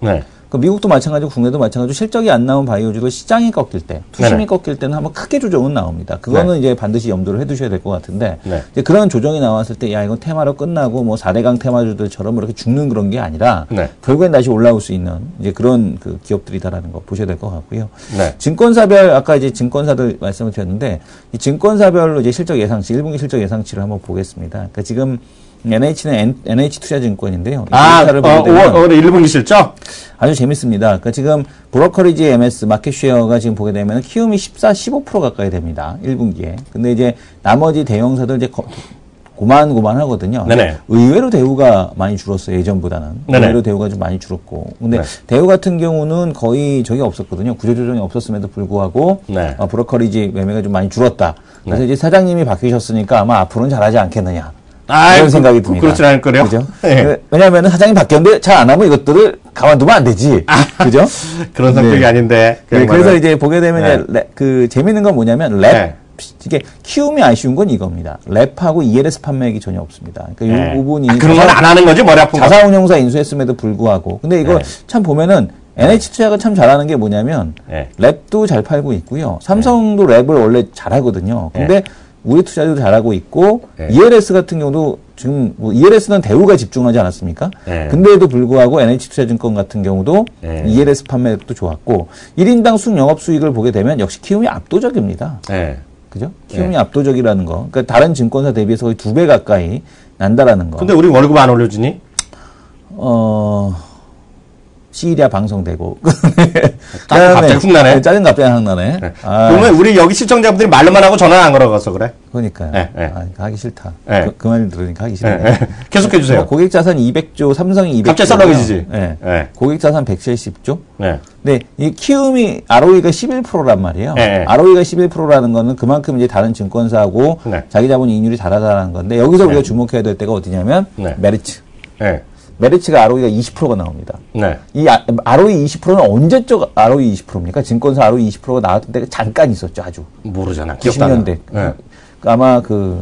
미국도 마찬가지고 국내도 마찬가지고 실적이 안 나온 바이오주도 시장이 꺾일 때, 투심이 네네. 꺾일 때는 한번 크게 조정은 나옵니다. 그거는 네. 이제 반드시 염두를 해두셔야 될 것 같은데 네. 이제 그런 조정이 나왔을 때 야 이건 테마로 끝나고 뭐 4대강 테마주들처럼 이렇게 죽는 그런 게 아니라 네. 결국엔 다시 올라올 수 있는 이제 그런 그 기업들이다라는 거 보셔야 될 것 같고요. 네. 증권사별 아까 이제 증권사들 말씀을 드렸는데 이 증권사별로 이제 실적 예상치 1분기 실적 예상치를 한번 보겠습니다. 그러니까 지금 NH는 NH투자증권인데요. 올해 1분기 실적? 아주 재밌습니다. 그러니까 지금 브로커리지 MS 마켓쉐어가 지금 보게 되면 키움이 15% 가까이 됩니다. 1분기에. 근데 이제 나머지 대형사들 이제 고만고만하거든요. 의외로 대우가 많이 줄었어요. 예전보다는. 네네. 의외로 대우가 좀 많이 줄었고. 근데 네. 대우 같은 경우는 거의 저게 없었거든요. 구조조정이 없었음에도 불구하고 네. 브로커리지 매매가 좀 많이 줄었다. 그래서 네. 이제 사장님이 바뀌셨으니까 아마 앞으로는 잘하지 않겠느냐. 그런 생각이 듭니다. 그렇진 않을 거래요. 그죠? 네. 왜냐하면 사장이 바뀌었는데 잘 안 하면 이것들을 가만두면 안 되지. 그죠? 그런 성격이 네. 아닌데. 네, 그래서 이제 보게 되면 네. 그 재밌는 건 뭐냐면 랩. 이게 키움이 아쉬운 건 이겁니다. 랩하고 ELS 판매액이 전혀 없습니다. 그러니까 이 부분이 그런 건 안 하는 거지 머리 아픈 거. 자사운용사 인수했음에도 불구하고. 근데 이거 참 보면은 NH투자가 참 잘하는 게 뭐냐면 랩도 잘 팔고 있고요. 삼성도 랩을 원래 잘하거든요. 근데 우리 투자도 잘하고 있고 ELS 같은 경우도 지금 뭐 ELS는 대우가 집중하지 않았습니까? 근데에도 불구하고 NH투자증권 같은 경우도 ELS 판매도 좋았고 1인당 순 영업 수익을 보게 되면 역시 키움이 압도적입니다. 그죠? 키움이 압도적이라는 거. 그러니까 다른 증권사 대비해서 거의 2배 가까이 난다라는 거. 근데 우리 월급 안 올려주니? 시리아 방송되고. 짜증 갑자기 훅 나네. 짜증 갑자기 확 나네. 네. 그러면 우리 여기 시청자분들이 말로만 하고 전화 안 걸어가서 그래? 그러니까요. 하기 싫다. 그 말 들으니까 하기 싫네. 계속해 주세요. 고객 자산 200조, 삼성이 200조. 갑자기 썰렁해지지. 고객 자산 170조. 네, 이 키움이 ROE가 11%란 말이에요. ROE가 11%라는 거는 그만큼 이제 다른 증권사하고 자기 자본 이익률이 다르다는 건데 여기서 우리가 주목해야 될 때가 어디냐면 메리츠. 메리츠가 ROE가 20%가 나옵니다. 이 ROE 20%는 언제적 ROE 20%입니까? 증권사 ROE 20%가 나왔던 때가 잠깐 있었죠, 아주. 모르잖아. 90년대. 아마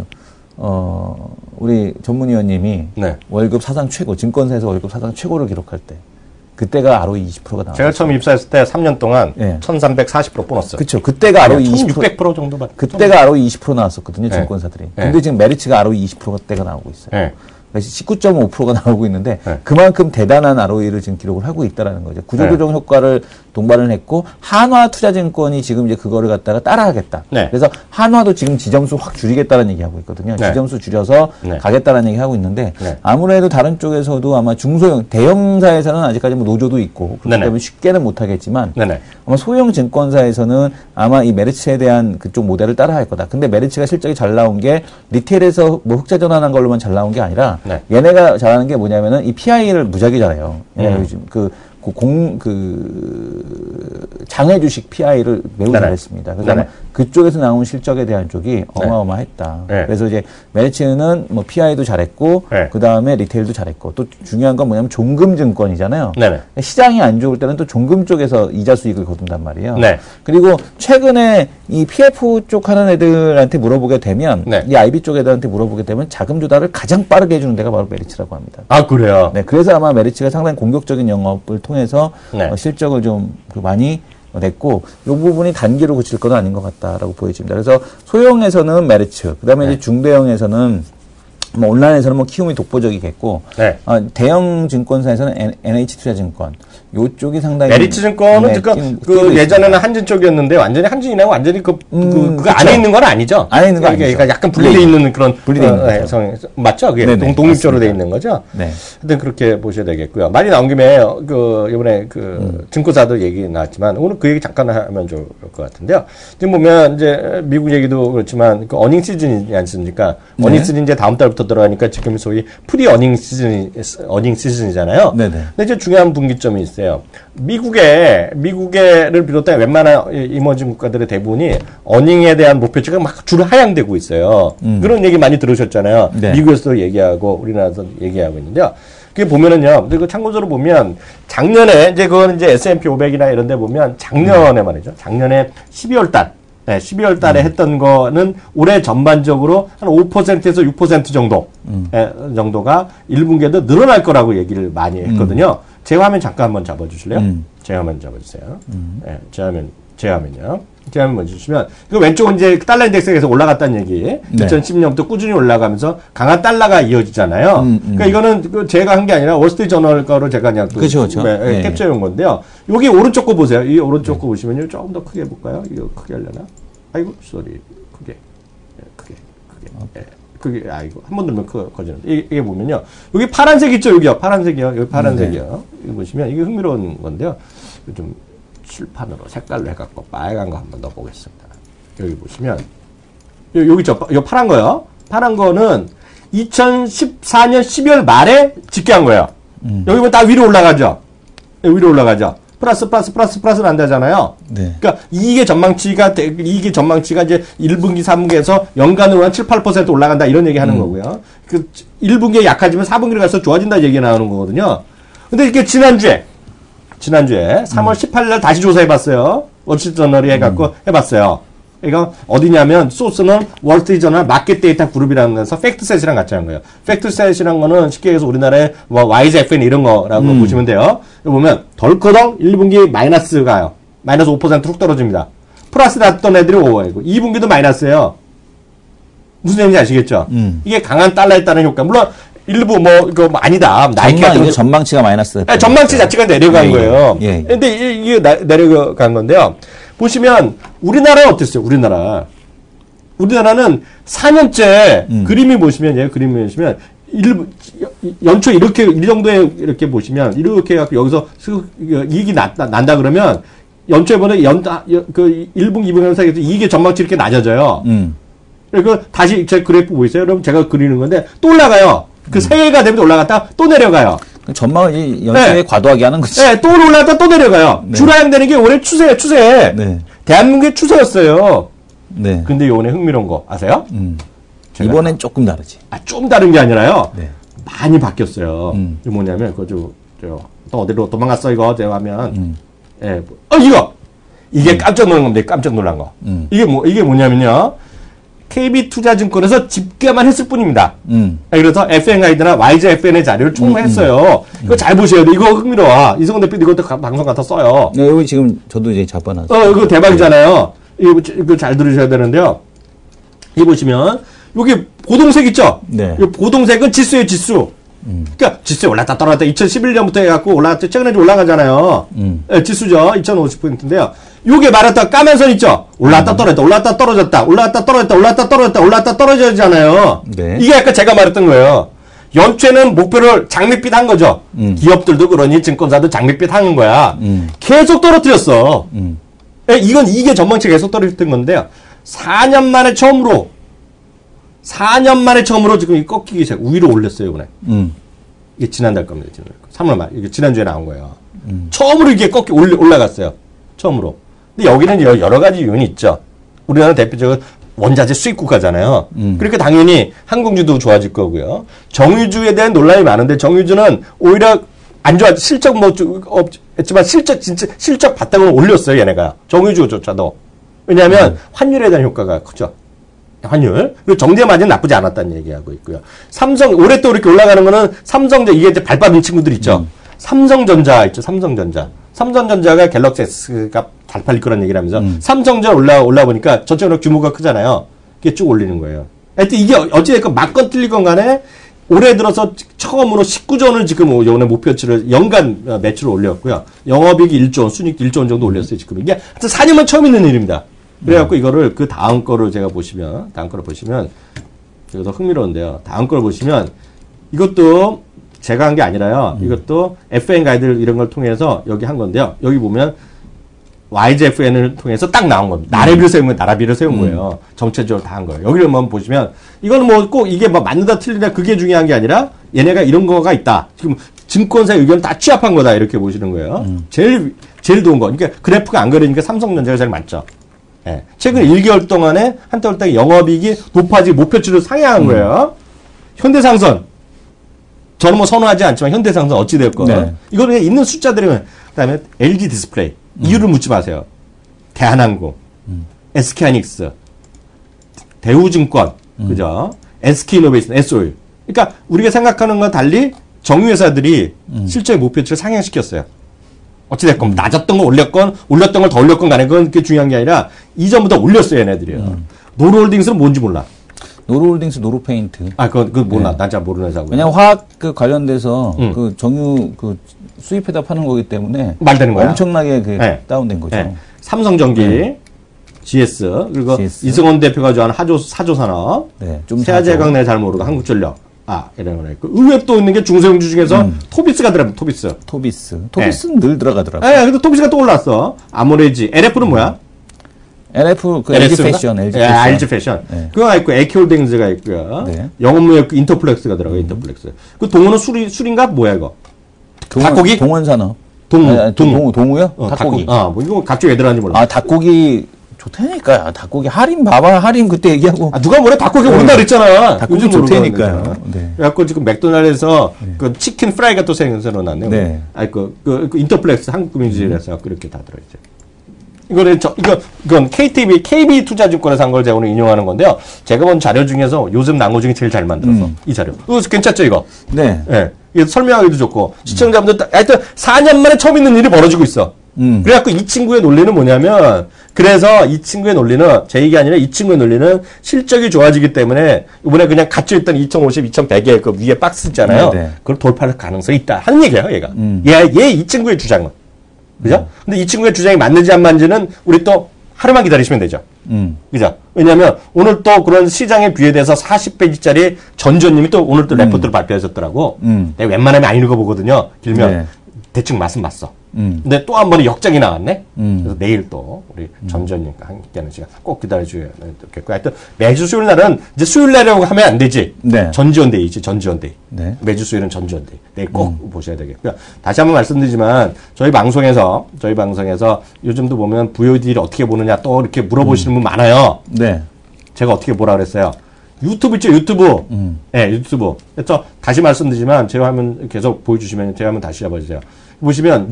우리 전문위원님이 월급 사상 최고, 증권사에서 월급 사상 최고를 기록할 때. 그때가 ROE 20%가 나왔어요. 제가 처음 입사했을 때 3년 동안 1340% 보너스. 그렇죠. 그때가 ROE 1600% 정도 받. 그때가 ROE 20% 나왔었거든요, 증권사들이. 근데 지금 메리츠가 ROE 20%대가 나오고 있어요. 19.5%가 나오고 있는데 그만큼 대단한 ROE를 지금 기록을 하고 있다라는 거죠. 구조조정 효과를 동반을 했고 한화투자증권이 지금 이제 그거를 갖다가 따라하겠다. 그래서 한화도 지금 지점수 확 줄이겠다는 얘기하고 있거든요. 지점수 줄여서 가겠다는 얘기하고 있는데 아무래도 다른 쪽에서도 아마 중소형, 대형사에서는 아직까지 뭐 노조도 있고 그렇기 때문에 쉽게는 못하겠지만 아마 소형 증권사에서는 아마 이 메리츠에 대한 그쪽 모델을 따라할 거다. 근데 메리츠가 실적이 잘 나온 게 리테일에서 뭐 흑자 전환한 걸로만 잘 나온 게 아니라 얘네가 잘하는 게 뭐냐면은 이 PI를 무지하게 잘해요. 얘네가 요즘 장외 주식 PI를 매우 잘했습니다. 그래서 아마 그쪽에서 나온 실적에 대한 쪽이 어마어마했다. 그래서 이제 메리츠는 뭐 PI도 잘했고 그 다음에 리테일도 잘했고 또 중요한 건 뭐냐면 종금증권이잖아요. 시장이 안 좋을 때는 또 종금 쪽에서 이자 수익을 거둔단 말이에요. 그리고 최근에 이 PF 쪽 하는 애들한테 물어보게 되면 이 IB 쪽 애들한테 물어보게 되면 자금 조달을 가장 빠르게 해주는 데가 바로 메리츠라고 합니다. 아 그래요? 그래서 아마 메리츠가 상당히 공격적인 영업을 통해서 실적을 좀 많이 냈고 이 부분이 단기로 그칠 건 아닌 것 같다라고 보여집니다. 그래서 소형에서는 메리츠, 그다음에 이제 중대형에서는 뭐 온라인에서는 뭐 키움이 독보적이겠고 대형 증권사에서는 NH투자증권 요쪽이 상당히 메리츠증권은 그 예전에는 한진 쪽이었는데 완전히 한진이랑 완전히 그 안에 있는 건 아니죠. 안에 있는 거 아니죠. 그러니까 약간 분리돼 있는 그런 맞죠? 그게 독립적으로 돼 있는 거죠. 하여튼 그렇게 보셔야 되겠고요. 말이 나온 김에 이번에 증권사들 얘기 나왔지만 오늘 그 얘기 잠깐 하면 좋을 것 같은데요. 지금 보면 이제 미국 얘기도 그렇지만 그 어닝 시즌이지 않습니까? 어닝 시즌 이제 다음 달부터 들어가니까 지금 소위 프리 어닝 시즌이잖아요. 근데 이제 중요한 분기점이 있어요. 미국에를 비롯해 웬만한 이머징 국가들의 대부분이 어닝에 대한 목표치가 막 줄 하향되고 있어요. 그런 얘기 많이 들으셨잖아요. 미국에서도 얘기하고 우리나라에서도 얘기하고 있는데요. 그게 보면은요, 그 참고적으로 보면 작년에 이제 그건 이제 S&P 500이나 이런 데 보면 작년에 말이죠. 작년에 12월 달. 12월 달에 했던 거는 올해 전반적으로 한 5%에서 6% 정도, 정도가 1분기에도 늘어날 거라고 얘기를 많이 했거든요. 제 화면 잠깐 한번 잡아주실래요? 제 화면 잡아주세요. 네, 제 화면요. 제 화면 먼저 주시면, 그 왼쪽은 이제 달러 인덱스가 계속 올라갔다는 얘기. 네. 2010년부터 꾸준히 올라가면서 강한 달러가 이어지잖아요. 그러니까 이거는 그 제가 한 게 아니라 월스트리트 저널 거로 제가 그냥 또 그렇죠. 네, 캡처해 온 건데요. 여기 오른쪽 거 보세요. 이 오른쪽 거 보시면요. 조금 더 크게 볼까요? 이거 크게 하려나? 아이고, 쏘리. 크게. 그게, 아이고, 한 번 누르면 커지는데. 이게 보면요. 여기 파란색 있죠, 여기요. 파란색이요. 여기 파란색이요. 이거 보시면, 이게 흥미로운 건데요. 좀, 칠판으로 색깔로 해갖고 빨간 거 한번 넣어보겠습니다. 여기 보시면, 여기 있죠. 이 파란 거요. 파란 거는 2014년 12월 말에 집계한 거예요. 여기 보면 다 위로 올라가죠. 위로 올라가죠. 플러스는 안 되잖아요. 네. 그러니까 이익의 전망치가 이제 1분기, 3분기에서 연간으로 한 7, 8% 올라간다 이런 얘기 하는 거고요. 그 1분기에 약하지만 4분기로 가서 좋아진다 얘기 나오는 거거든요. 근데 이게 지난주에 3월 18일 날 다시 조사해 봤어요. 월스트리트 저널이 해갖고 해봤어요. 이거 어디냐면 소스는 월스트리트 저널 마켓 데이터 그룹이라는 데서 팩트셋이랑 같이 한 거예요. 팩트셋이란 거는 쉽게 해서 우리나라의 뭐 YZFN 이런 거라고 보시면 돼요. 여기 보면 덜커덩 1분기 마이너스 가요. 마이너스 5% 훅 떨어집니다. 플러스 났던 애들이 5%이고 2분기도 마이너스예요. 무슨 얘기인지 아시겠죠? 이게 강한 달러에 따른 효과. 물론 일부 이거 아니다. 나이키가 전망치가 마이너스. 네, 전망치 자체가 내려간 거예요. 근데 이게 내려간 건데요. 보시면 우리나라는 어땠어요? 우리나라는 4년째 그림이 보시면 연초 이렇게 이 정도에 이렇게 보시면 이렇게 해갖고 여기서 이익이 난다 그러면 연초에 보면 그 1분기 2분기 사이에서 이익의 전망치 이렇게 낮아져요. 그리고 다시 제 그래프 보이세요? 여러분 제가 그리는 건데 또 올라가요. 그 새해가 되면 올라갔다 또 내려가요. 전망을 연초에 과도하게 하는 거지. 네, 또 올라갔다 또 내려가요. 네. 주라양되는 게 올해 추세예요, 추세. 네. 대한민국의 추세였어요. 네. 근데 요번에 흥미로운 거 아세요? 이번엔 조금 다르지. 좀 다른 게 아니라요. 네. 많이 바뀌었어요. 이게 뭐냐면, 또 어디로 도망갔어, 이거, 제가 하면. 예. 이게 깜짝 놀란 겁니다. 깜짝 놀란 거. 이게 뭐냐면요. KB투자증권에서 집계만 했을 뿐입니다. 그래서 FN 가이드나 YZFN의 자료를 총무했어요. 이거 잘 보셔야 돼. 이거 흥미로워. 이성훈 대표 이것도 방송 갖다 써요. 네, 여기 지금 저도 이제 잡아놨어요. 이거 대박이잖아요. 이거 잘 들으셔야 되는데요. 이 보시면 여기 고동색 있죠? 네. 이 고동색은 지수예요, 지수. 그러니까 지수에 올랐다 떨어졌다 2011년부터 해갖고 올라갔죠. 최근에 좀 올라가잖아요. 네, 지수죠. 2050%인데요. 요게 말했다 까만 선 있죠? 올랐다 떨어졌다, 올랐다 떨어졌다, 올랐다 떨어졌다, 올랐다 떨어졌다, 올랐다 떨어졌잖아요. 네. 이게 아까 제가 말했던 거예요. 연초에는 목표를 장밋빛 한 거죠. 기업들도 그러니 증권사도 장밋빛 하는 거야. 계속 떨어뜨렸어. 이게 전망치가 계속 떨어졌던 건데요. 4년 만에 처음으로 지금 이 꺾이기 시작. 위로 올렸어요, 이번에. 이게 지난달 겁니다. 3월 말. 이게 지난주에 나온 거예요. 처음으로 이게 올라갔어요. 처음으로. 근데 여기는 여러 가지 요인이 있죠. 우리나라 대표적으로 원자재 수입 국가잖아요. 그러니까 당연히 항공주도 좋아질 거고요. 정유주에 대한 논란이 많은데 정유주는 오히려 안 좋아. 실적 했지만 실적 바탕을 올렸어요, 얘네가. 정유주조차도. 왜냐하면 환율에 대한 효과가 크죠. 환율. 그리고 정제 마진 나쁘지 않았다는 얘기하고 있고요. 올해 또 이렇게 올라가는 거는 삼성전자, 이게 이제 발빠른 친구들 있죠. 삼성전자 있죠, 삼성전자. 삼성전자가 갤럭시 S가 잘 팔릴 거란 얘기를 하면서 삼성전자 올라보니까 전체적으로 규모가 크잖아요. 이게 쭉 올리는 거예요. 하여튼 이게 어찌됐건 맞건 틀리건 간에 올해 들어서 처음으로 19조 원을 지금 요번에 목표치를 연간 매출을 올렸고요. 영업이익이 1조 원, 순이익 1조 원 정도 올렸어요, 지금. 이게 하여튼 4년만 처음 있는 일입니다. 그래갖고 이거를 그 다음 거를 보시면 이거 더 흥미로운데요. 다음 걸 보시면 이것도 제가 한 게 아니라요. 이것도 FN 가이드 이런 걸 통해서 여기 한 건데요. 여기 보면 YZFN을 통해서 딱 나온 겁니다. 나라비를 세운 거예요. 정체적으로 다 한 거예요. 여기를 한번 보시면 이거는 뭐 꼭 이게 뭐 맞는다 틀리다 그게 중요한 게 아니라 얘네가 이런 거가 있다. 지금 증권사 의견 다 취합한 거다 이렇게 보시는 거예요. 제일 좋은 거. 그러니까 그래프가 안 그러니까 삼성전자가 제일 맞죠. 네. 최근 1개월 동안에 한달 동안 영업이익이 높아지고 목표치를 상회한 거예요. 현대상선. 저는 뭐 선호하지 않지만 현대상선 어찌 됐건. 네. 이거는 있는 숫자들이면 그다음에 LG 디스플레이. 이유를 묻지 마세요. 대한항공, SK하이닉스, 대우증권, 그죠? SK이노베이션, SO일. 그러니까 우리가 생각하는 건 달리 정유회사들이 실제 목표치를 상향시켰어요. 어찌됐건 낮았던 걸 올렸건 더 올렸건 간에 그건 그게 중요한 게 아니라 이전보다 올렸어요, 얘네들이요. 노루홀딩스는 뭔지 몰라. 노루홀딩스, 노루페인트. 그거 몰라. 난 잘 모르는 회사고. 왜냐면 화학 그 관련돼서 그 정유 그 수입해다 파는 거기 때문에 말되는 거야. 엄청나게 그 다운된 거죠. 네. 삼성전기, GS, 그리고 GS. 이승원 대표가 좋아하는 사조산업, 네, 세아제강 내가 잘 모르고 한국전력, 이런 거네. 그 의외로 또 있는 게 중소형주 중에서 토비스가 들어갑니다. 토비스는 늘 들어가더라고요. 네, 근데 토비스가 또 올랐어. 아모레지. LF는 뭐야? LF, 그 LG 패션. LG 패션. 네. 그거가 있고, 에키홀딩스가 있고요. 네. 영업무역 인터플렉스가 들어가요, 인터플렉스. 그 동호는 술인가? 뭐야, 이거? 닭고기? 동원산업. 동우요? 닭고기. 뭐 이거 갑자기 왜 들어가는지 몰라. 닭고기 좋다니까요. 닭고기 할인 봐봐. 할인 그때 얘기하고. 누가 뭐래? 닭고기 오른다 그랬잖아. 닭고기 좋다니까요. 네. 그래갖고 지금 맥도날드에서 그 치킨 프라이가 또 새로 나왔네요. 네. 그 인터플렉스 한국금융지주에서 그렇게 다 들어있죠. 이건 KB 투자증권에서 한 걸 제가 오늘 인용하는 건데요. 제가 본 자료 중에서 요즘 나온 것 중에 제일 잘 만들어서 이 자료. 이거 괜찮죠, 이거? 네. 예. 이거 설명하기도 좋고 시청자분들 하여튼 4년 만에 처음 있는 일이 벌어지고 있어. 그래갖고 이 친구의 논리는 뭐냐면 그래서 이 친구의 논리는 제 얘기 아니라 이 친구의 논리는 실적이 좋아지기 때문에 이번에 그냥 갇혀있던 2050, 2100에 그 위에 박스 있잖아요. 네네. 그걸 돌파할 가능성이 있다 하는 얘기예요, 얘가. 얘 이 친구의 주장은. 그죠? 근데 이 친구의 주장이 맞는지 안 맞는지는 우리 또 하루만 기다리시면 되죠. 그죠? 왜냐면 오늘 또 그런 시장에 비교돼서 40페이지짜리 전주님이 또 오늘 또 레포트를 발표하셨더라고. 내가 웬만하면 안 읽어보거든요. 길면. 네. 대충 맛은 봤어. 근데 또 한 번에 역장이 나왔네? 그래서 내일 또 우리 전주님과 함께하는 시간 꼭 기다려주셔야 되겠고. 하여튼 매주 수요일 날은 이제 수요일 날이라고 하면 안 되지. 네. 전지현데이지, 전지현데이. 네. 매주 수요일은 전지현데이. 내일 꼭 보셔야 되겠고요. 다시 한번 말씀드리지만 저희 방송에서 요즘도 보면 VOD를 어떻게 보느냐 또 이렇게 물어보시는 분 많아요. 네. 제가 어떻게 뭐라 그랬어요? 유튜브 있죠, 유튜브. 네, 유튜브. 그래서 다시 말씀드리지만 제 화면 계속 보여주시면 제 화면 다시 잡아주세요. 보시면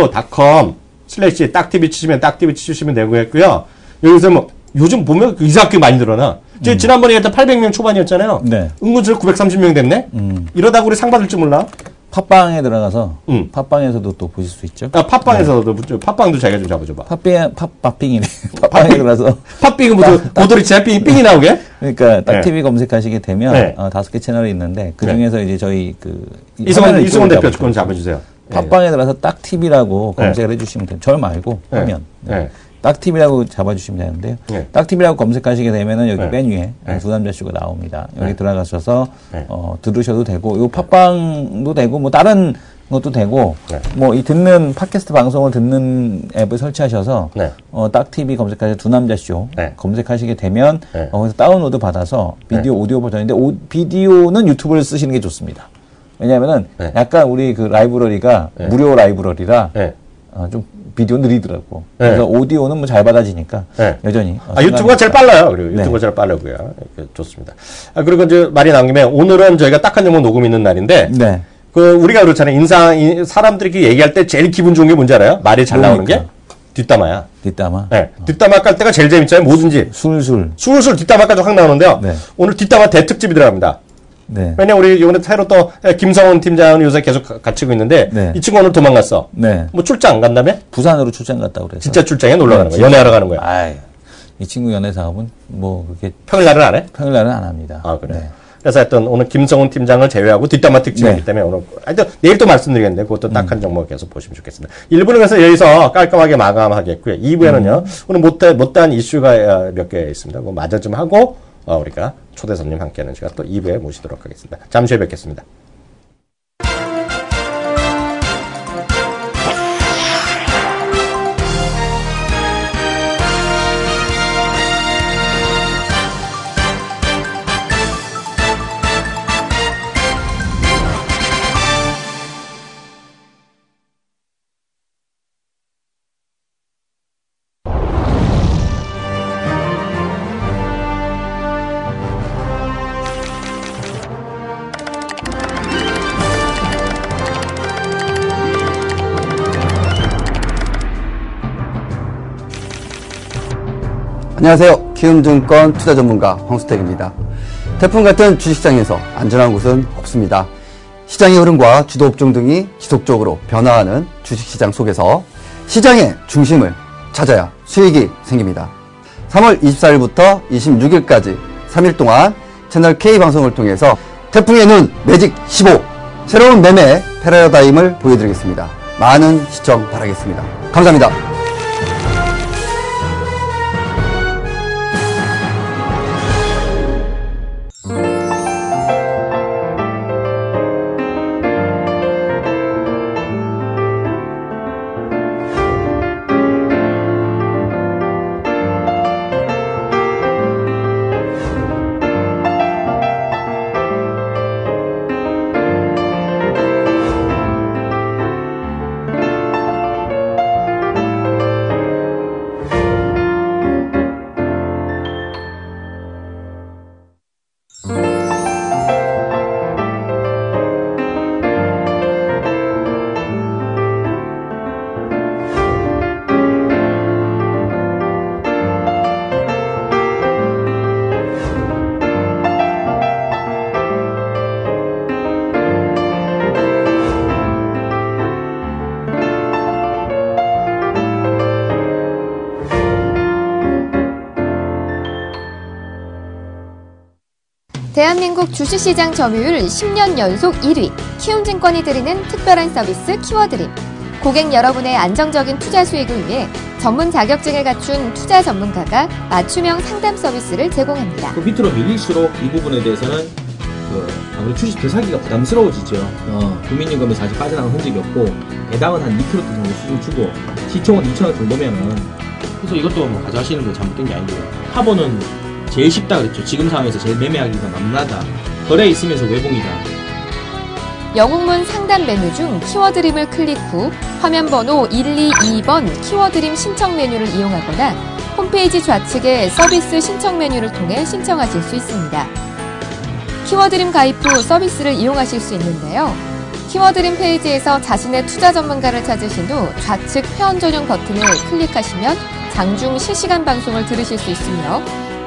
유튜브.com/ 딱TV 치시면 딱TV 치시면 되고요. 여기서 뭐 요즘 보면 이상하게 많이 늘어나. 지난번에 했던 800명 초반이었잖아요. 네. 은근슬 930명 됐네. 이러다가 우리 상 받을 줄 몰라. 팟빵에 들어가서 팟빵에서도 또 보실 수 있죠. 팟빵에서도 팟빵도 자기가 좀 잡아줘봐. 팟빙이네. 팟빵에 들어가서 팟빙은 무슨 고도리치 삥이 나오게? 그러니까 딱TV 검색하시게 되면 5개 채널이 있는데 그 중에서 이제 저희 그 이승원 대표 좀 잡아주세요. 팟빵에 들어가서 딱TV라고 검색을 해주시면 돼요. 절 말고 화면. 딱TV라고 잡아주시면 되는데요. 딱TV라고 검색하시게 되면은 여기 맨 위에 두 남자 쇼가 나옵니다. 여기 들어가셔서 들으셔도 되고, 요 팟빵도 되고, 뭐 다른 것도 되고, 뭐 이 듣는 팟캐스트 방송을 듣는 앱을 설치하셔서 딱TV 검색하셔서 두 남자 쇼 검색하시게 되면 거기서 다운로드 받아서 비디오 오디오 버전인데 비디오는 유튜브를 쓰시는 게 좋습니다. 왜냐하면은 약간 우리 그 라이브러리가 무료 라이브러리라 좀 비디오 느리더라고. 그래서 오디오는 뭐 잘 받아지니까 여전히. 유튜브가 제일 빨라요. 그리고 유튜브가 제일 빠르고요. 좋습니다. 그리고 이제 말이 나온 김에 오늘은 저희가 딱한 정보 녹음 있는 날인데 그 우리가 그렇잖아요. 사람들이 얘기할 때 제일 기분 좋은 게 뭔지 알아요? 말이 잘 나오는 게 뒷담화야. 뒷담화. 네. 뒷담화 깔 때가 제일 재밌잖아요. 뭐든지. 술술 뒷담화까지 확 나오는데요. 오늘 뒷담화 대특집이 들어갑니다. 왜냐 우리 이번에 새로 또 김성훈 팀장은 요새 계속 갇히고 있는데 이 친구 오늘 도망갔어. 뭐 출장 안 간다며? 부산으로 출장 갔다 그래서. 진짜 출장에 놀러 가는 거야. 연애하러 가는 거야. 이 친구 연애 사업은 뭐 그렇게 평일날은 안 해? 평일날은 안 합니다. 그래. 그래서 하여튼 오늘 김성훈 팀장을 제외하고 뒷담화 특집이기 때문에 오늘 하여튼 내일 또 말씀드리겠는데 그것도 딱한 정보 계속 보시면 좋겠습니다. 1부는 그래서 여기서 깔끔하게 마감하겠고요. 2부에는요. 오늘 못다한 이슈가 몇 개 있습니다. 그거 마저 좀 하고 우리가 초대 손님 함께하는 시간 또 2부에 모시도록 하겠습니다. 잠시 후에 뵙겠습니다. 안녕하세요. 키움증권 투자전문가 황수택입니다. 태풍 같은 주식시장에서 안전한 곳은 없습니다. 시장의 흐름과 주도 업종 등이 지속적으로 변화하는 주식시장 속에서 시장의 중심을 찾아야 수익이 생깁니다. 3월 24일부터 26일까지 3일 동안 채널 K방송을 통해서 태풍의 눈 매직 15 새로운 매매 패러다임을 보여드리겠습니다. 많은 시청 바라겠습니다. 감사합니다. 대한민국 주식시장 점유율 10년 연속 1위, 키움증권이 드리는 특별한 서비스 키워드림. 고객 여러분의 안정적인 투자 수익을 위해 전문 자격증을 갖춘 투자 전문가가 맞춤형 상담 서비스를 제공합니다. 그 밑으로 밀릴수록 이 부분에 대해서는 아무래도 주식 되사기가 부담스러워지죠. 국민연금에서 아직 빠져나간 흔적이 없고 배당은 한 2% 정도 수준 주고 시총은 2,000원 정도면은 그래서 이것도 뭐 가져가시는 거 잘못된 게 아니고요. 하버는 제일 쉽다 그랬죠. 지금 상황에서 제일 매매하기가 만만하다. 거래에 있으면서 외봉이다. 영웅문 상담 메뉴 중 키워드림을 클릭 후 화면 번호 122번 키워드림 신청 메뉴를 이용하거나 홈페이지 좌측에 서비스 신청 메뉴를 통해 신청하실 수 있습니다. 키워드림 가입 후 서비스를 이용하실 수 있는데요. 키워드림 페이지에서 자신의 투자 전문가를 찾으신 후 좌측 회원 전용 버튼을 클릭하시면 장중 실시간 방송을 들으실 수 있으며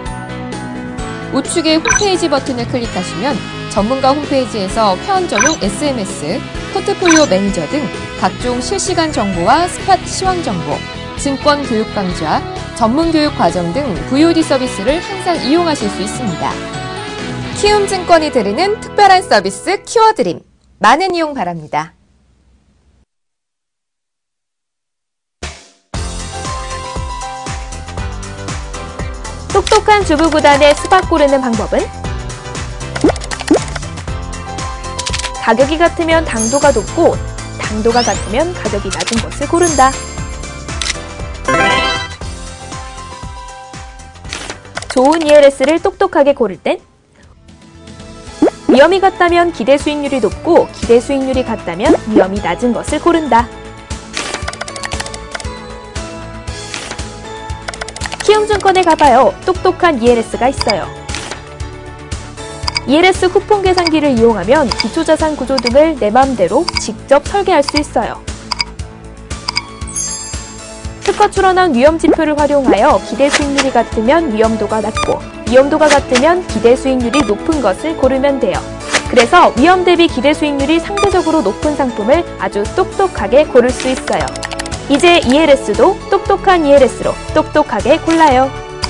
우측의 홈페이지 버튼을 클릭하시면 전문가 홈페이지에서 회원 전용 SMS, 포트폴리오 매니저 등 각종 실시간 정보와 스팟 시황 정보, 증권 교육 강좌, 전문 교육 과정 등 VOD 서비스를 항상 이용하실 수 있습니다. 키움증권이 드리는 특별한 서비스 키워드림. 많은 이용 바랍니다. 똑똑한 주부구단의 수박 고르는 방법은? 가격이 같으면 당도가 높고 당도가 같으면 가격이 낮은 것을 고른다. 좋은 ELS를 똑똑하게 고를 땐? 위험이 같다면 기대 수익률이 높고 기대 수익률이 같다면 위험이 낮은 것을 고른다. 키움증권에 가봐요. 똑똑한 ELS가 있어요. ELS 쿠폰 계산기를 이용하면 기초자산 구조 등을 내 맘대로 직접 설계할 수 있어요. 특허 출원한 위험지표를 활용하여 기대 수익률이 같으면 위험도가 낮고 위험도가 같으면 기대 수익률이 높은 것을 고르면 돼요. 그래서 위험 대비 기대 수익률이 상대적으로 높은 상품을 아주 똑똑하게 고를 수 있어요. 이제 ELS도 똑똑한 ELS로 똑똑하게 골라요.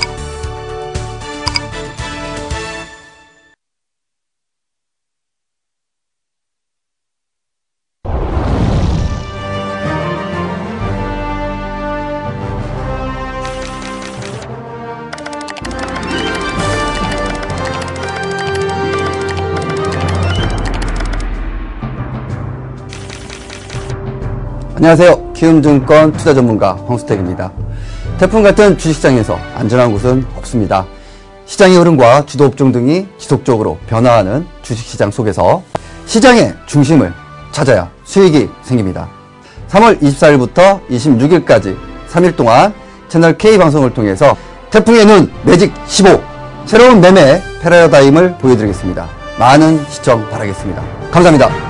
안녕하세요. 키움증권 투자전문가 황수택입니다. 태풍 같은 주식시장에서 안전한 곳은 없습니다. 시장의 흐름과 주도 업종 등이 지속적으로 변화하는 주식시장 속에서 시장의 중심을 찾아야 수익이 생깁니다. 3월 24일부터 26일까지 3일 동안 채널 K방송을 통해서 태풍의 눈 매직 15 새로운 매매 패러다임을 보여드리겠습니다. 많은 시청 바라겠습니다. 감사합니다.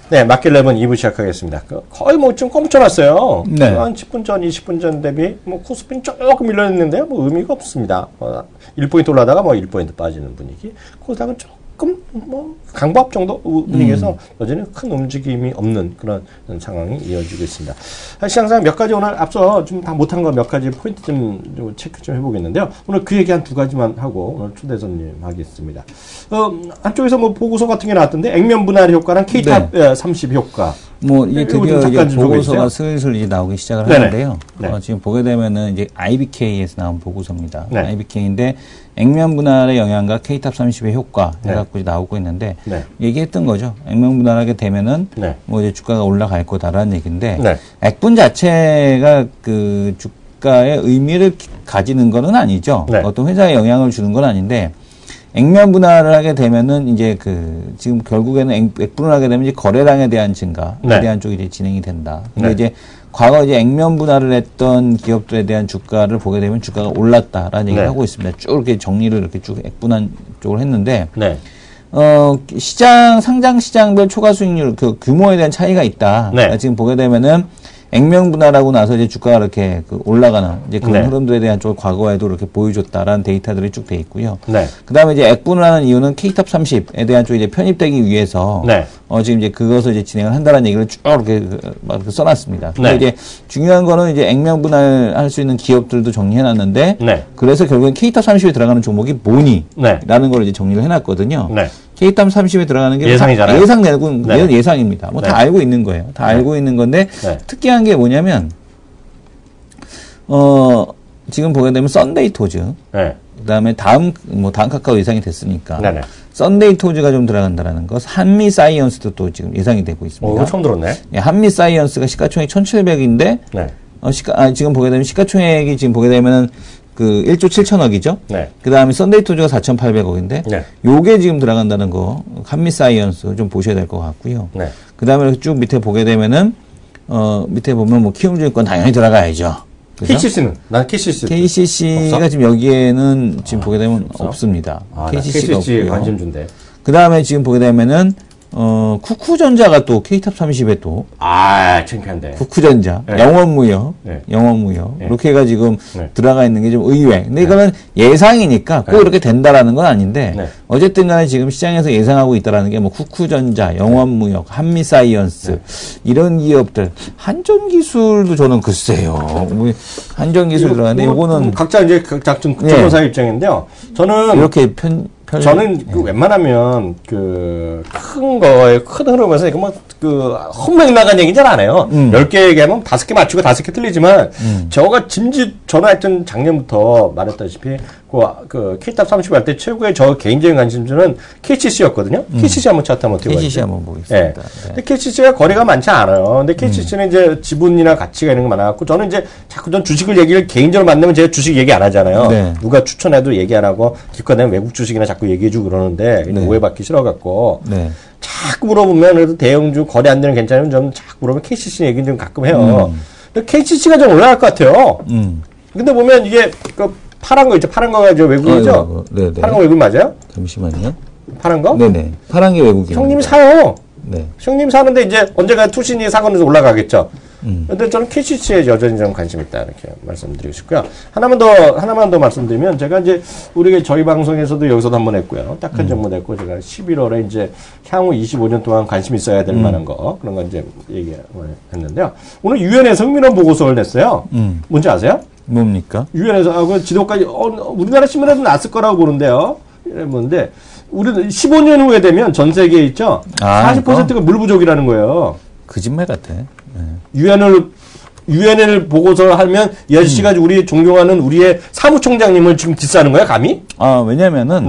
네, 마켓랩은 2부 시작하겠습니다. 거의 뭐 좀 멈춰놨어요. 네. 한 10분 전, 20분 전 대비 뭐 코스피는 조금 밀려있는데요. 뭐 의미가 없습니다. 1포인트 올라다가 뭐 1포인트 빠지는 분위기. 코스닥은 조금 뭐 강보합 정도 분위기에서 여전히 큰 움직임이 없는 그런 상황이 이어지고 있습니다. 시장상 몇 가지 오늘 앞서 좀 다 못한 거 몇 가지 포인트 좀 체크 좀 해보겠는데요. 오늘 그 얘기 한 두 가지만 하고 오늘 초대 손님 하겠습니다. 한쪽에서 뭐 보고서 같은 게 나왔던데 액면 분할 효과랑 K탑 30 효과. 뭐 이게 드디어 이제 보고서가 슬슬 이제 나오기 시작을 하는데요. 지금 보게 되면은 이제 IBK에서 나온 보고서입니다. IBK인데 액면 분할의 영향과 K탑 30의 효과 해갖고 나오고 있는데 얘기했던 거죠. 액면 분할하게 되면은 뭐 이제 주가가 올라갈 거다라는 얘기인데 액분 자체가 그 주가의 의미를 가지는 거는 아니죠. 어떤 회사에 영향을 주는 건 아닌데. 액면 분할을 하게 되면은 이제 지금 결국에는 액분을 하게 되면 이제 거래량에 대한 증가에 대한 쪽이 이제 진행이 된다. 근데 이제 과거 이제 액면 분할을 했던 기업들에 대한 주가를 보게 되면 주가가 올랐다라는 얘기를 하고 있습니다. 쭉 이렇게 정리를 이렇게 쭉 액분한 쪽으로 했는데, 상장 시장별 초과 수익률, 그 규모에 대한 차이가 있다. 지금 보게 되면은 액면 분할하고 나서 이제 주가가 이렇게 올라가는 이제 그런 흐름들에 대한 쪽을 과거에도 이렇게 보여줬다라는 데이터들이 쭉 돼 있고요. 그 다음에 이제 액분을 하는 이유는 K탑 30에 대한 쪽이 이제 편입되기 위해서 지금 이제 그것을 이제 진행을 한다는 얘기를 쭉 이렇게 써놨습니다. 근데 이제 중요한 거는 이제 액면 분할할 수 있는 기업들도 정리해놨는데 그래서 결국엔 K탑 30에 들어가는 종목이 뭐니?라는 걸 이제 정리를 해놨거든요. K탑 30에 들어가는 게 예상이잖아요. 예상입니다. 뭐 다 알고 있는 거예요. 다 알고 있는 건데 특이한 게 뭐냐면 지금 보게 되면 썬데이 토즈 그다음에 다음 카카오 예상이 됐으니까 썬데이 토즈가 좀 들어간다라는 것. 한미 사이언스도 또 지금 예상이 되고 있습니다. 처음 들었네. 한미 사이언스가 시가총액 1,700인데 지금 보게 되면 시가총액이 지금 보게 되면은 1조 7천억이죠? 그 다음에 썬데이 토즈가 4,800억인데, 요게 지금 들어간다는 거, 한미 사이언스 좀 보셔야 될 것 같고요. 그 다음에 쭉 밑에 보게 되면은, 밑에 보면 뭐 키움증권 당연히 들어가야죠. KCC는? 난 KCC. KCC가 없어? 지금 여기에는 지금 보게 되면 없습니다. KCC가 없고요. 관심 준대. 그 다음에 지금 보게 되면은, 쿠쿠전자가 또 K탑 30에 또. 창피한데. 쿠쿠전자. 영원무역. 영원무역. 이렇게 해가 지금 들어가 있는 게 좀 의외. 근데 이거는 예상이니까 꼭 이렇게 된다라는 건 아닌데, 어쨌든 간에 지금 시장에서 예상하고 있다라는 게 뭐 쿠쿠전자, 영원무역, 한미사이언스, 이런 기업들. 한전기술도 저는 글쎄요. 한전기술 들어가는데 요거는. 각자 이제 증권사 입장인데요. 저는. 이렇게 저는 웬만하면 큰 거에 큰 흐름에서 이거 헛맥 나간 얘기는 잘 안 해요. 10개 얘기하면 5개 맞추고 5개 틀리지만 저가 저는 하여튼 작년부터 말했다시피 K탑 30 할 때 최고의 저 개인적인 관심주는 KCC였거든요. KCC 한번 차트 한번 띄워봐요. KCC 한번 보겠습니다. 근데 KCC가 거래가 많지 않아요. 근데 KCC는 이제 지분이나 가치가 있는 게 많아갖고 저는 이제 자꾸 전 주식을 얘기를 개인적으로 만나면 제가 주식 얘기 안 하잖아요. 누가 추천해도 얘기 안 하고 기껏 내면 외국 주식이나 자꾸 얘기해주고 그러는데 오해받기 싫어갖고 자꾸 물어보면 그래도 대형주 거래 안 되는 괜찮으면 좀 자꾸 물어보면 KCC 얘기는 좀 가끔 해요. 근데 KCC가 좀 올라갈 것 같아요. 근데 보면 이게 파란 거 있죠. 파란 거가 외국이죠. 파란 거 외국 맞아요? 잠시만요. 파란 거? 네네. 파란 게 외국이에요. 형님이 사요. 형님 사는데 이제 언젠가 투신이 사고는 올라가겠죠. 근데 저는 KCC에 여전히 좀 관심 있다 이렇게 말씀드리고 싶고요. 하나만 더 말씀드리면 제가 이제 저희 방송에서도 여기서도 한번 했고요. 딱 한 정도 했고 제가 11월에 이제 향후 25년 동안 관심 있어야 될 만한 거 그런 거 이제 얘기했는데요. 오늘 유엔에서 흥미로운 보고서를 냈어요. 뭔지 아세요? 뭡니까? 유엔에서 그 지도까지 우리나라 신문에도 났을 거라고 보는데요. 이랬는데 우리는 15년 후에 되면 전 세계에 있죠. 40%가 물 부족이라는 거예요. 거짓말 같아. 유엔을 보고서 하면 이 아저씨가 우리 존경하는 우리의 사무총장님을 지금 디스하는 거야, 감히? 왜냐면은,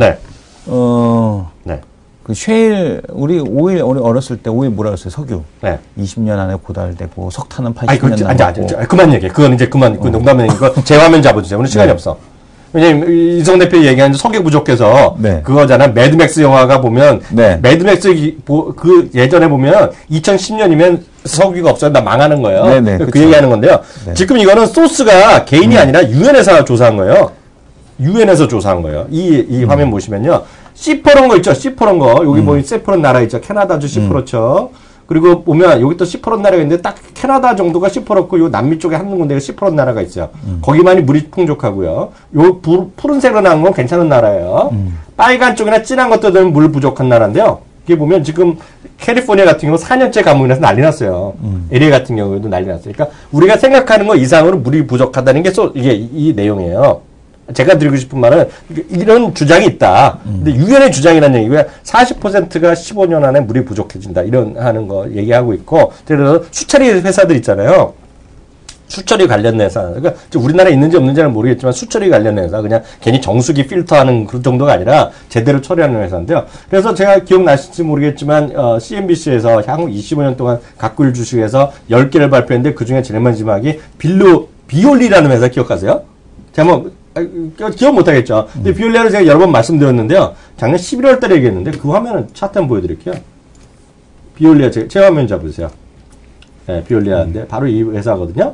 그 쉐일, 우리 어렸을 때 오일 뭐라 그랬어요, 석유. 20년 안에 고달되고, 석탄은 80년 남았고. 그만 얘기해. 그건 이제 그만, 농담은 얘기고, 제 화면 잡아주세요. 오늘 시간이 없어. 왜냐면 이성 대표 얘기한 석유 부족해서 그거잖아. 매드맥스 영화가 보면 매드맥스 그 예전에 보면 2010년이면 석유가 없어진다 망하는 거예요. 그 얘기하는 건데요. 지금 이거는 소스가 개인이 아니라 유엔에서 조사한 거예요. 유엔에서 조사한 거예요. 이 화면 보시면요. 시퍼런 거 있죠. 시퍼런 거. 여기 뭐 시퍼런 나라 있죠. 캐나다주 시퍼렇죠. 그리고 보면 여기 또 10% 나라가 있는데 딱 캐나다 정도가 10%고 요 남미 쪽에 한 군데가 10% 나라가 있어요. 거기만이 물이 풍족하고요. 요 푸른색으로 나온 건 괜찮은 나라예요. 빨간 쪽이나 진한 것들은 물 부족한 나라인데요. 이게 보면 지금 캘리포니아 같은 경우 4년째 가뭄이 나서 난리 났어요. LA 같은 경우에도 난리 났어요. 그러니까 우리가 생각하는 것 이상으로 물이 부족하다는 게 이게 이 내용이에요. 제가 드리고 싶은 말은 이런 주장이 있다. 근데 유엔의 주장이라는 얘기가 40%가 15년 안에 물이 부족해진다. 이런 하는 거 얘기하고 있고, 그래서 수처리 회사들 있잖아요. 수처리 관련 회사. 그러니까 우리나라에 있는지 없는지는 모르겠지만 수처리 관련 회사. 그냥 괜히 정수기 필터하는 그런 정도가 아니라 제대로 처리하는 회사인데요. 그래서 제가 기억나실지 모르겠지만 CNBC에서 향후 25년 동안 가꿀 주식에서 10개를 발표했는데 그중에 제일 마지막이 비올리라는 회사 기억하세요? 제가 뭐 기억 못하겠죠. 근데 비올리아를 제가 여러 번 말씀드렸는데요. 작년 11월 달에 얘기했는데 그 화면은 차트 한번 보여드릴게요. 비올리아 제 화면 잡으세요. 네, 비올리아인데 바로 이 회사거든요.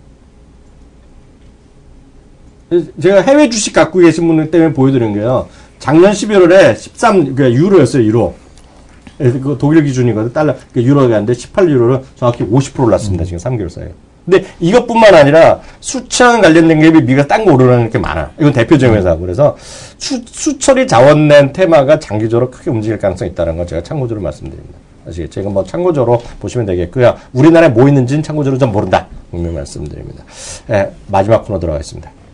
제가 해외 주식 갖고 계신 분들 때문에 보여드린 거예요. 작년 11월에 13, 유로였어요, 유로. 그 독일 기준이거든, 달러. 유로가 아닌데 18유로로 정확히 50% 올랐습니다, 지금 3개월 사이에. 근데 이것뿐만 아니라 수청 관련된 게 미가 딴 거 오르는 게 많아. 이건 대표적인 회사고. 그래서 수처리 자원낸 테마가 장기적으로 크게 움직일 가능성이 있다는 걸 제가 참고적으로 말씀드립니다. 아시겠죠? 제가 뭐 참고적으로 보시면 되겠고요. 우리나라에 뭐 있는지는 참고적으로 좀 모른다. 분명히 말씀드립니다. 네, 마지막 코너 들어가겠습니다.